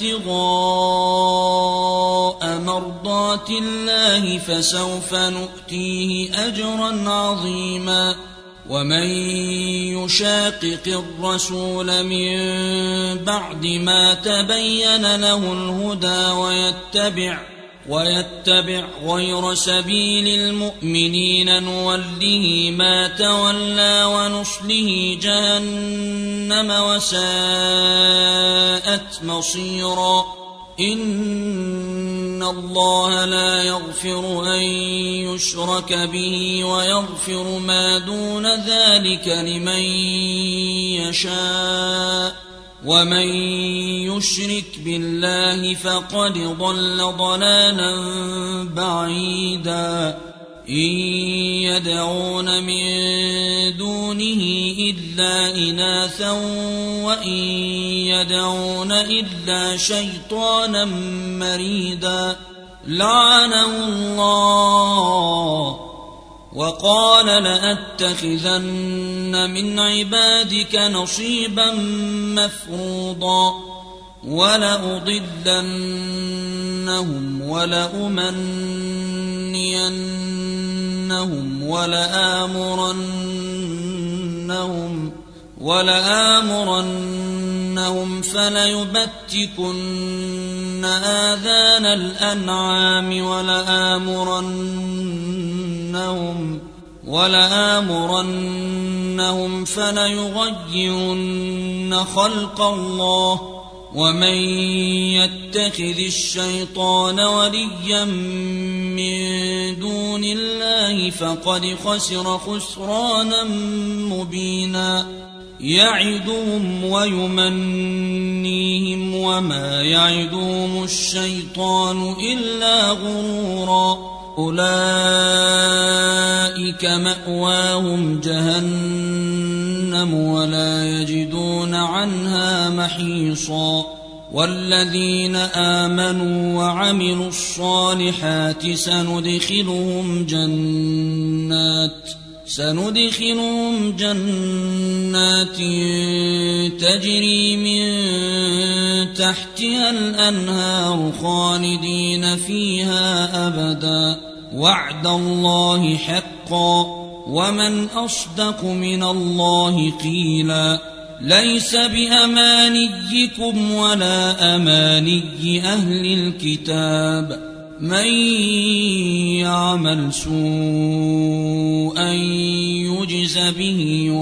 ابتغاء مرضات الله فسوف نؤتيه أجرا عظيما ومن يشاقق الرسول من بعد ما تبين له الهدى ويتبع غير سبيل المؤمنين نوله ما تولى ونصله جهنم وساءت مصيرا. إن الله لا يغفر أن يشرك به ويغفر ما دون ذلك لمن يشاء، ومن يشرك بالله فقد ضل ضلالا بعيدا. إن يدعون من دونه إلا إناثا وإن يدعون إلا شيطانا مريدا لعنه الله وقال لأتخذن من عبادك نصيبا مفروضا ولأضلنهم ولأمنينهم ولآمرنهم فليبتكن آذان الأنعام ولآمرنهم فليغيرن خلق الله. ومن يتخذ الشيطان وليا من دون الله فقد خسر خسرانا مبينا. يعدهم ويمنيهم وما يعدهم الشيطان إلا غرورا. أولئك مأواهم جهنم ولا يجدون عنها محيصا. والذين آمنوا وعملوا الصالحات سندخلهم جنات تجري من تحتها الأنهار خالدين فيها أبدا وعد الله حقا ومن أصدق من الله قيلا. ليس بأمانيكم ولا أماني أهل الكتاب من يعمل سوءا يجز به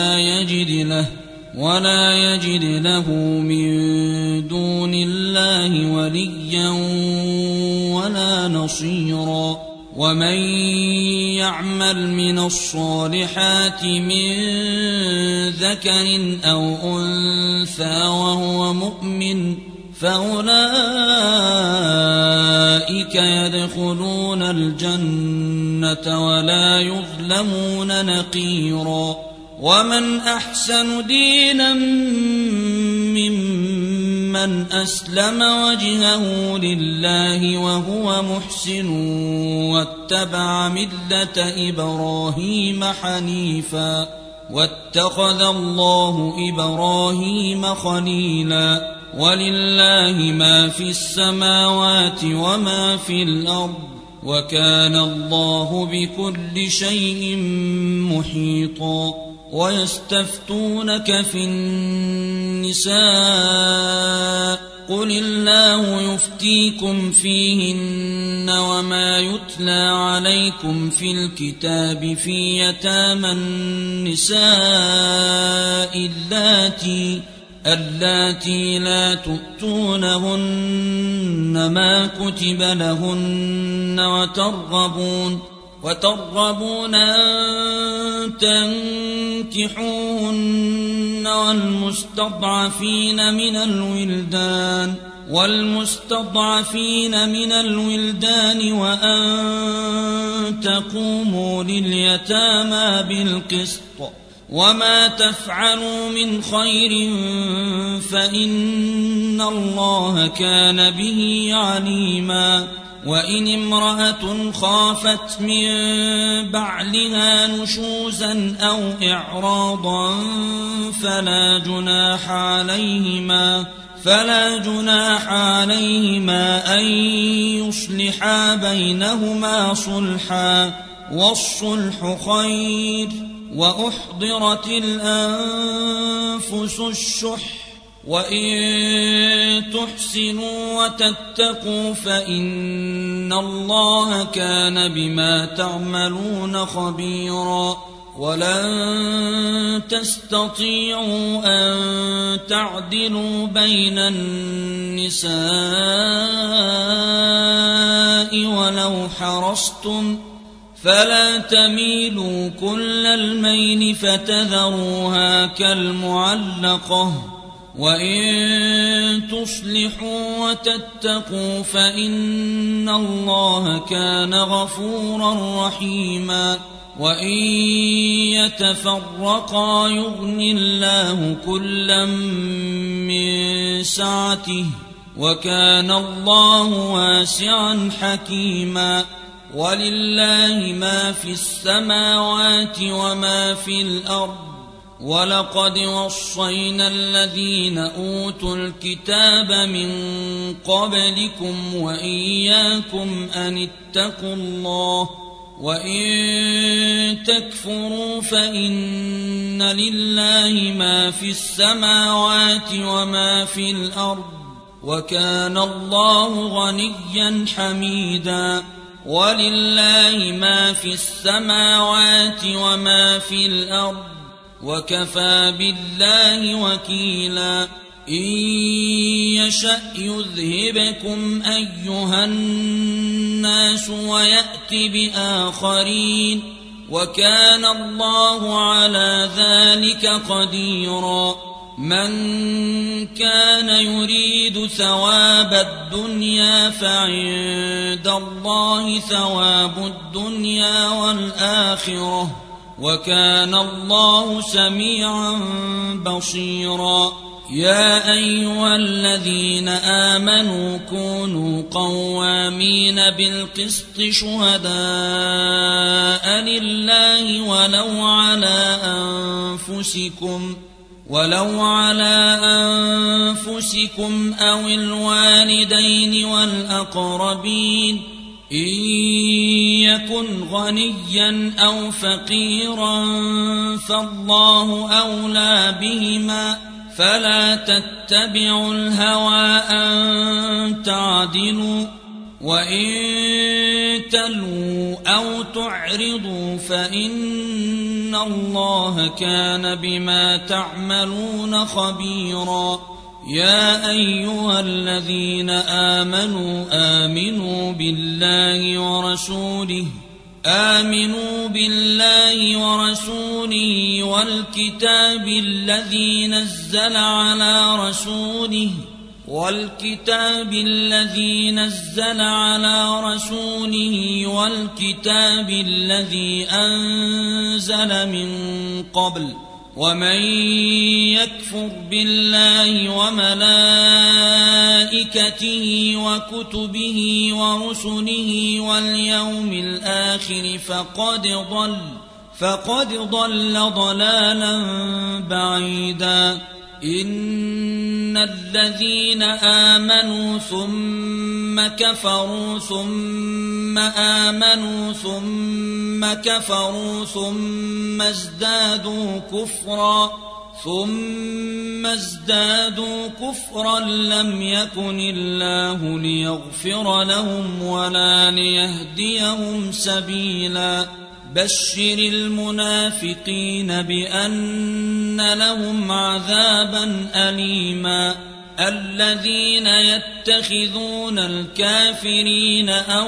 ولا يجد له من دون الله وليا ولا نصيرا. ومن يعمل من الصالحات من ذكر أو أنثى وهو مؤمن فأولئك يدخلون الجنة ولا يظلمون نقيرا. ومن أحسن دينا ممن أسلم وجهه لله وهو محسن واتبع ملة إبراهيم حنيفا واتخذ الله إبراهيم خليلا. ولله ما في السماوات وما في الأرض وكان الله بكل شيء محيطا. ويستفتونك في النساء قل الله يفتيكم فيهن وما يتلى عليكم في الكتاب في يتامى النساء اللاتي لا تؤتونهن ما كتب لهن وترغبون أن تنكحوهن والمستضعفين من الولدان وأن تقوموا لليتامى بالقسط. وما تفعلوا من خير فإن الله كان به عليما. وإن امرأة خافت من بعلها نشوزا أو إعراضا فلا جناح عليهما أن يصلحا بينهما صلحا والصلح خير وأحضرت الأنفس الشح وإن تحسنوا وتتقوا فإن الله كان بما تعملون خبيرا ولن تستطيعوا أن تعدلوا بين النساء ولو حرصتم فلا تميلوا كل الميل فتذروها كالمعلقة وإن تصلحوا وتتقوا فإن الله كان غفورا رحيما وإن يتفرقا يغن الله كلا من سعته وكان الله واسعا حكيما ولله ما في السماوات وما في الأرض ولقد وصينا الذين أوتوا الكتاب من قبلكم وإياكم أن اتقوا الله وإن تكفروا فإن لله ما في السماوات وما في الأرض وكان الله غنيا حميدا ولله ما في السماوات وما في الأرض وكفى بالله وكيلا إن يشأ يذهبكم أيها الناس ويأت بآخرين وكان الله على ذلك قديرا من كان يريد ثواب الدنيا فعند الله ثواب الدنيا والآخرة وكان الله سميعا بصيرا يا أيها الذين آمنوا كونوا قوامين بالقسط شهداء لله ولو على أنفسكم أو الوالدين والأقربين إن يكن غنيا أو فقيرا فالله أولى بهما فلا تتبعوا الهوى أن تعدلوا وإن تلووا أو تعرضوا فإن الله كان بما تعملون خبيرا يا أيها الذين آمنوا بالله ورسوله والكتاب الذي نزل على رسوله والكتاب الذي أنزل من قبل ومن يكفر بالله وملائكته وكتبه ورسله واليوم الآخر فقد ضل ضلالا بعيدا إن الذين آمنوا ثم كفروا ثم آمنوا ثم كفروا ثم ازدادوا كفرا لم يكن الله ليغفر لهم ولا ليهديهم سبيلا بشر المنافقين بأن لهم عذابا أليما الذين يتخذون الكافرين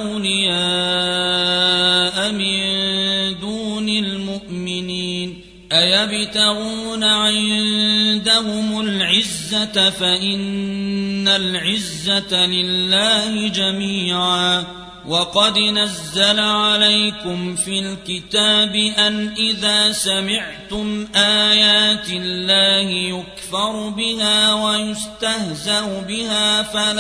أولياء من دون المؤمنين أيبتغون عندهم العزة فإن العزة لله جميعا وقد نزل عليكم في الكتاب أن إذا سمعتم آيات الله يكفر بها ويستهزأ بها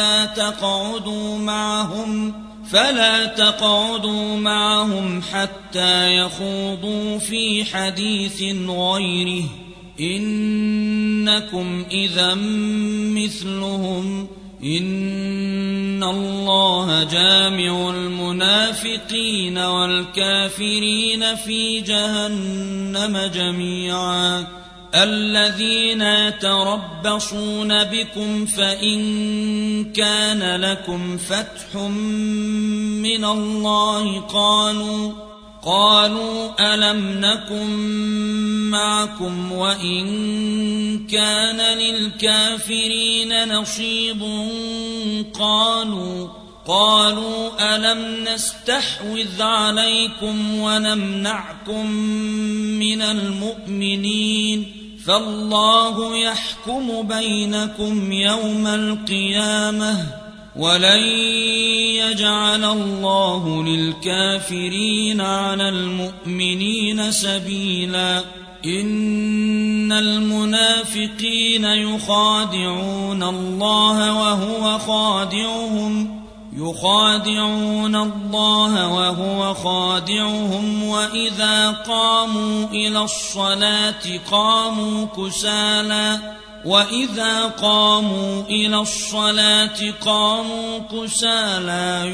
فلا تقعدوا معهم حتى يخوضوا في حديث غيره إنكم إذا مثلهم إن الله جامع المنافقين والكافرين في جهنم جميعا الذين يتربصون بكم فإن كان لكم فتح من الله قالوا ألم نكن معكم وإن كان للكافرين نصيب قالوا ألم نستحوذ عليكم ونمنعكم من المؤمنين فالله يحكم بينكم يوم القيامة ولن يجعل الله للكافرين على المؤمنين سبيلا إن المنافقين يخادعون الله وهو خادعهم وإذا قاموا إلى الصلاة قاموا كسالى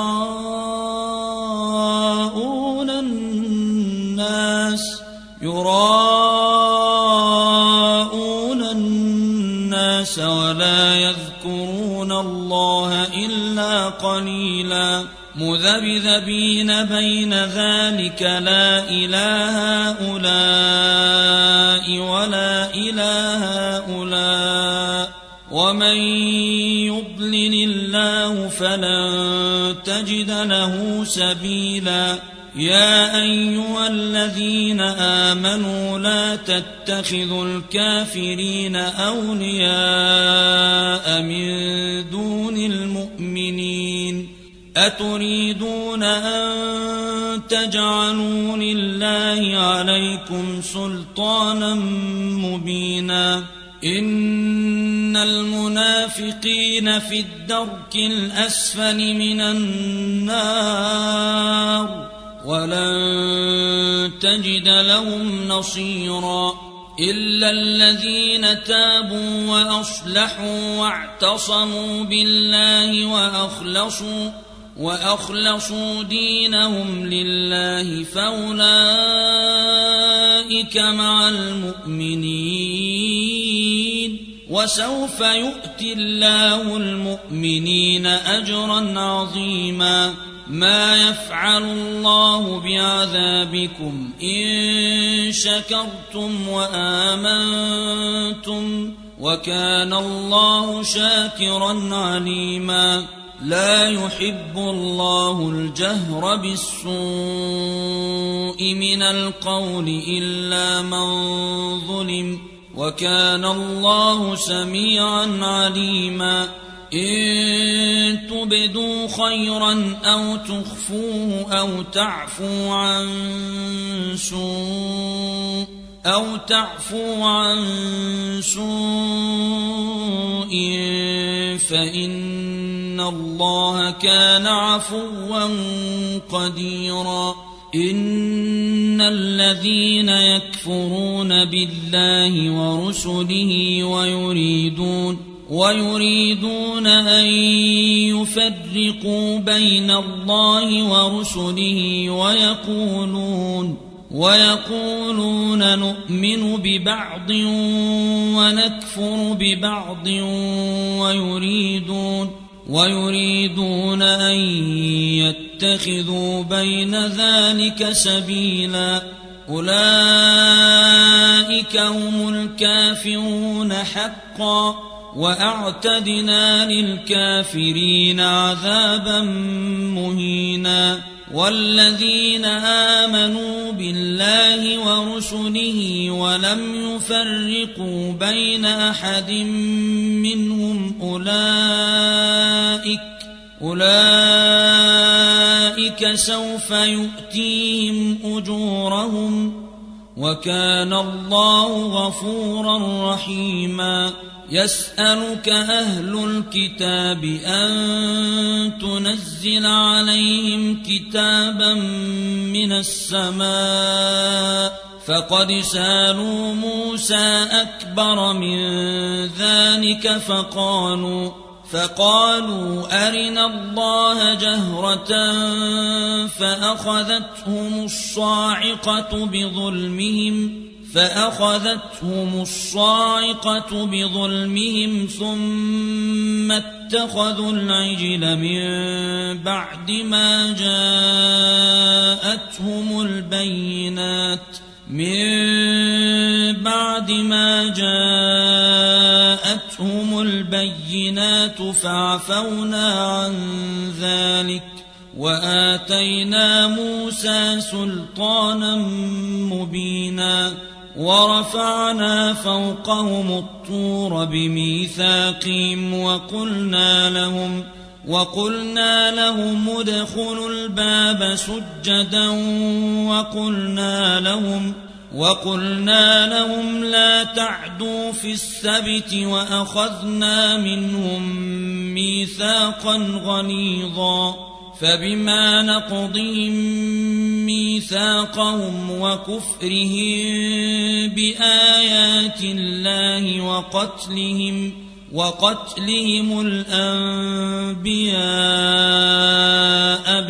يراءون الناس ولا يذكرون الله إلا قليلا مذبذبين بين ذلك لا إله هؤلاء ولا إله هؤلاء ومن يضلل الله فلن تجد له سبيلا يا أيها الذين آمنوا لا تتخذوا الكافرين أولياء من دون المؤمنين أتريدون أن تجعلوا لله عليكم سلطانا مبينا إن المنافقين في الدرك الأسفل من النار ولن تجد لهم نصيرا إلا الذين تابوا وأصلحوا واعتصموا بالله وأخلصوا دينهم لله فأولئك مع المؤمنين وسوف يؤتي الله المؤمنين أجرا عظيما ما يفعل الله بعذابكم إن شكرتم وآمنتم وكان الله شاكرا عليما لا يحب الله الجهر بالسوء من القول إلا من ظلم وكان الله سميعا عليما إن تبدوا خيرا أو تخفوه أو تعفو عن سوء فإن الله كان عفوا قديرا إن الذين يكفرون بالله ورسله ويريدون أن يفرقوا بين الله ورسله ويقولون نؤمن ببعض ونكفر ببعض ويريدون أن يتخذوا بين ذلك سبيلا أولئك هم الكافرون حقا وأعتدنا للكافرين عذابا مهينا والذين آمنوا بالله ورسله ولم يفرقوا بين أحد منهم أولئك سوف يؤتيهم أجورهم وكان الله غفورا رحيما يسألك أهل الكتاب أن تنزل عليهم كتابا من السماء فقد سالوا موسى أكبر من ذلك فقالوا أرنا الله جهرة فأخذتهم الصاعقة بظلمهم ثم اتخذوا العجل من بعد ما جاءتهم البينات فعفونا عن ذلك وآتينا موسى سلطانا مبينا ورفعنا فوقهم الطور بميثاقهم وقلنا لهم ادخلوا الباب سجدا وقلنا لهم لا تعدوا في السبت وأخذنا منهم ميثاقا غليظا فبما نقضهم ميثاقهم وكفرهم بآيات الله وقتلهم الأنبياء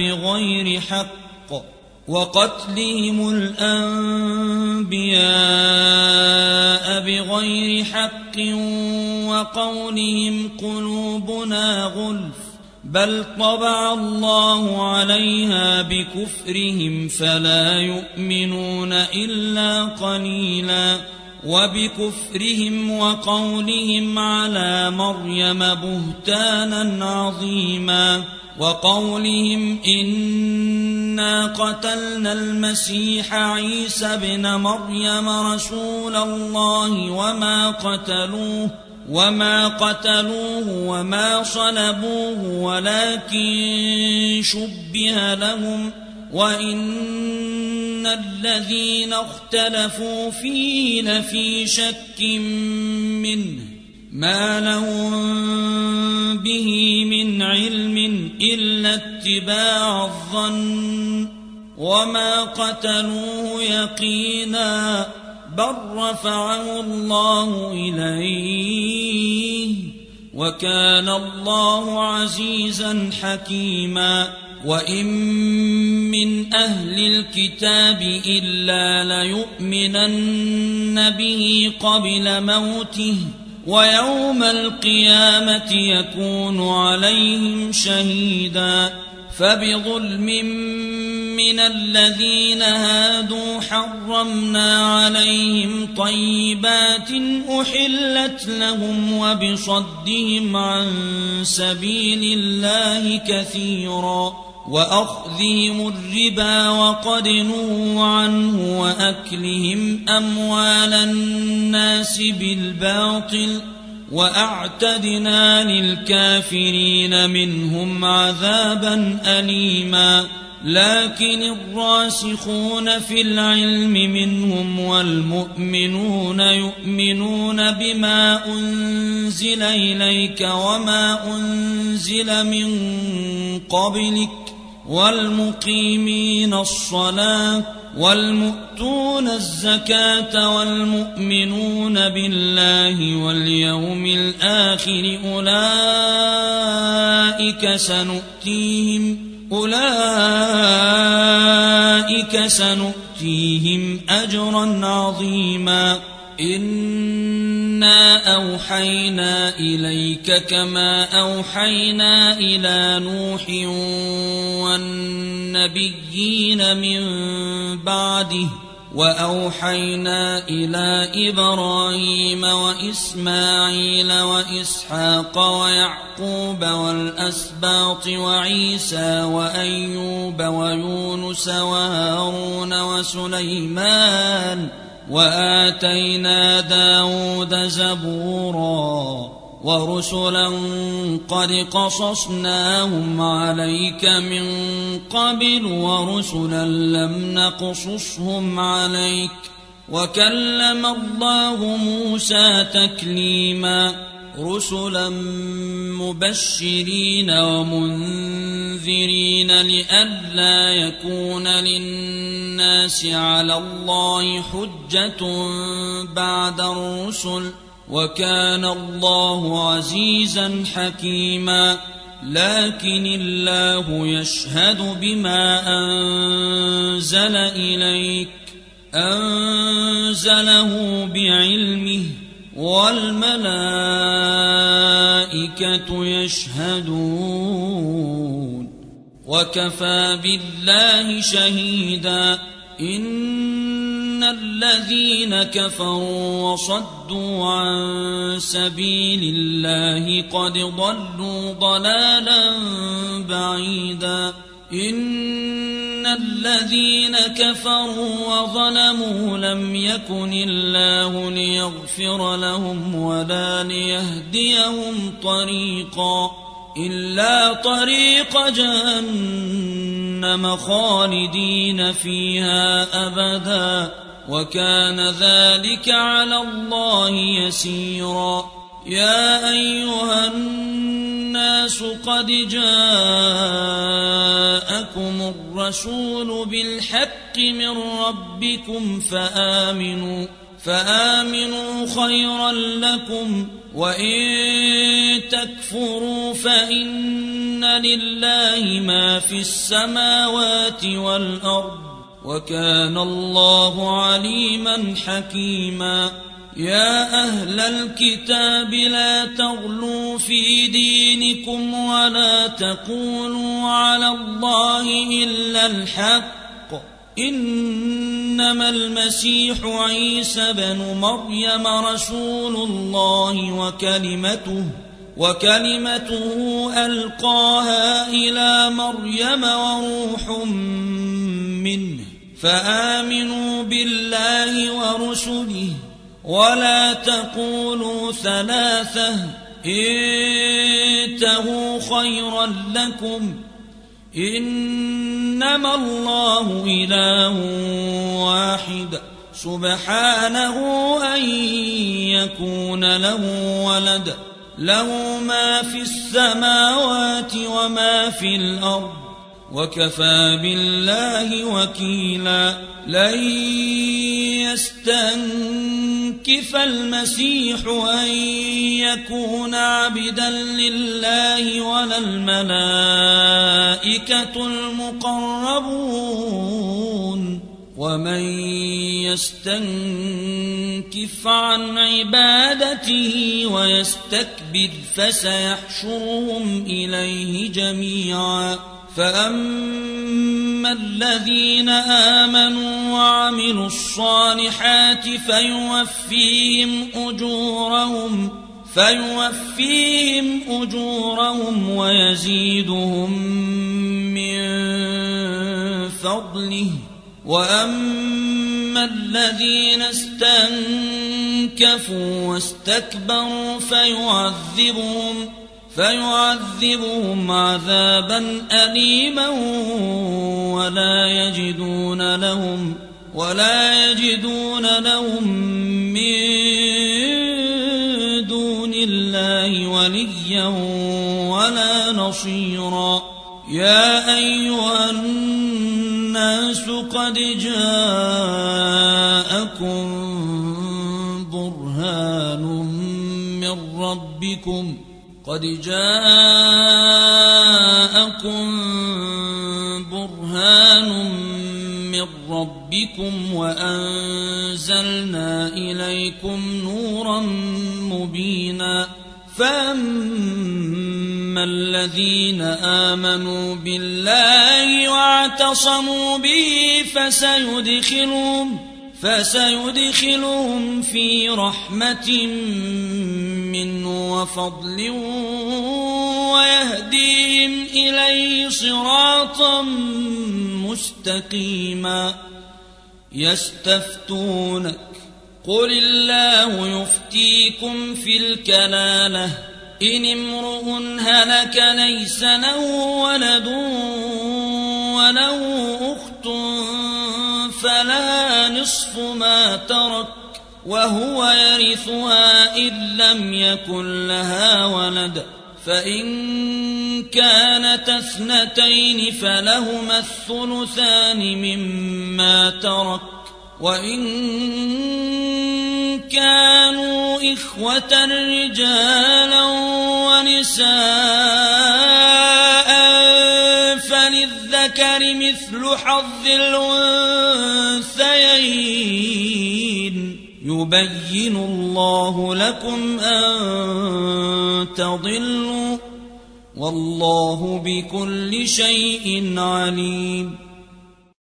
بغير حق وقولهم قلوبنا غلف بل طبع الله عليها بكفرهم فلا يؤمنون إلا قليلا وبكفرهم وقولهم على مريم بهتانا عظيما وقولهم إنا قتلنا المسيح عيسى ابن مريم رسول الله وما قتلوه وما صلبوه ولكن شبه لهم وإن الذين اختلفوا فيه لفي شك منه ما لهم به من علم إلا اتباع الظن وما قتلوه يقينا بل رفعه الله إليه وكان الله عزيزا حكيما وإن من أهل الكتاب إلا ليؤمنن به قبل موته ويوم القيامة يكون عليهم شهيدا فبظلم من الذين هادوا حرمنا عليهم طيبات أحلت لهم وبصدهم عن سبيل الله كثيرا وأخذهم الربا وقد نهوا عنه وأكلهم أموال الناس بالباطل وأعتدنا للكافرين منهم عذابا أليما لكن الراسخون في العلم منهم والمؤمنون يؤمنون بما أنزل إليك وما أنزل من قبلك والمقيمين الصلاة والمؤتون الزكاة والمؤمنون بالله واليوم الآخر أولئك سنؤتيهم أجرا عظيما إنا أوحينا إليك كما أوحينا إلى نوح والنبيين من بعده وأوحينا إلى إبراهيم وإسماعيل وإسحاق ويعقوب والأسباط وعيسى وأيوب ويونس وهارون وسليمان وآتينا داود زبورا ورسلا قد قصصناهم عليك من قبل ورسلا لم نقصصهم عليك وكلم الله موسى تكليما رسلا مبشرين ومنذرين لئلا يكون للناس على الله حجة بعد الرسل وكان الله عزيزا حكيما لكن الله يشهد بما أنزل إليك أنزله بعلمه والملائكة يشهدون وكفى بالله شهيدا إن الذين كفروا وصدوا عن سبيل الله قد ضلوا ضلالا بعيدا إن الذين كفروا وظلموا لم يكن الله ليغفر لهم ولا ليهديهم طريقا إلا طريق جهنم خالدين فيها أبدا وكان ذلك على الله يسيرا يا أيها الناس قد جاءكم الرسول بالحق من ربكم فآمنوا خيرا لكم وإن تكفروا فإن لله ما في السماوات والأرض وكان الله عليما حكيما يا أهل الكتاب لا تغلوا في دينكم ولا تقولوا على الله إلا الحق إنما المسيح عيسى بن مريم رسول الله وكلمته ألقاها إلى مريم وروح منه فآمنوا بالله ورسله ولا تقولوا ثلاثة انتهوا خيرا لكم إنما الله إله واحد سبحانه أن يكون له ولد له ما في السماوات وما في الأرض وكفى بالله وكيلا لن يستنكف المسيح أن يكون عبدا لله ولا الملائكة المقربون ومن يستنكف عن عبادته ويستكبر فسيحشرهم إليه جميعا فأما الذين آمنوا وعملوا الصالحات فيوفيهم أجورهم ويزيدهم من فضله وأما الذين استنكفوا واستكبروا فيعذبهم عذابا أليما ولا يجدون لهم من دون الله وليا ولا نصيرا يا أيها الناس قد جاءكم برهان من ربكم وأنزلنا إليكم نورا مبينا فأما الذين آمنوا بالله واعتصموا به فسيدخلهم في رحمة منه وفضل ويهديهم إليه صراطا مستقيما يستفتونك قل الله يفتيكم في الكلالة إن امرؤ هلك ليس له ولد وله أخت فلها نصف ما ترك وهو يرثها إن لم يكن لها ولد فإن كانت اثنتين فلهما الثلثان مما ترك وإن كانوا إخوة رجالا ونساء فللذكر مثل حظ الأنثيين يبين الله لكم أن تضلوا والله بكل شيء عليم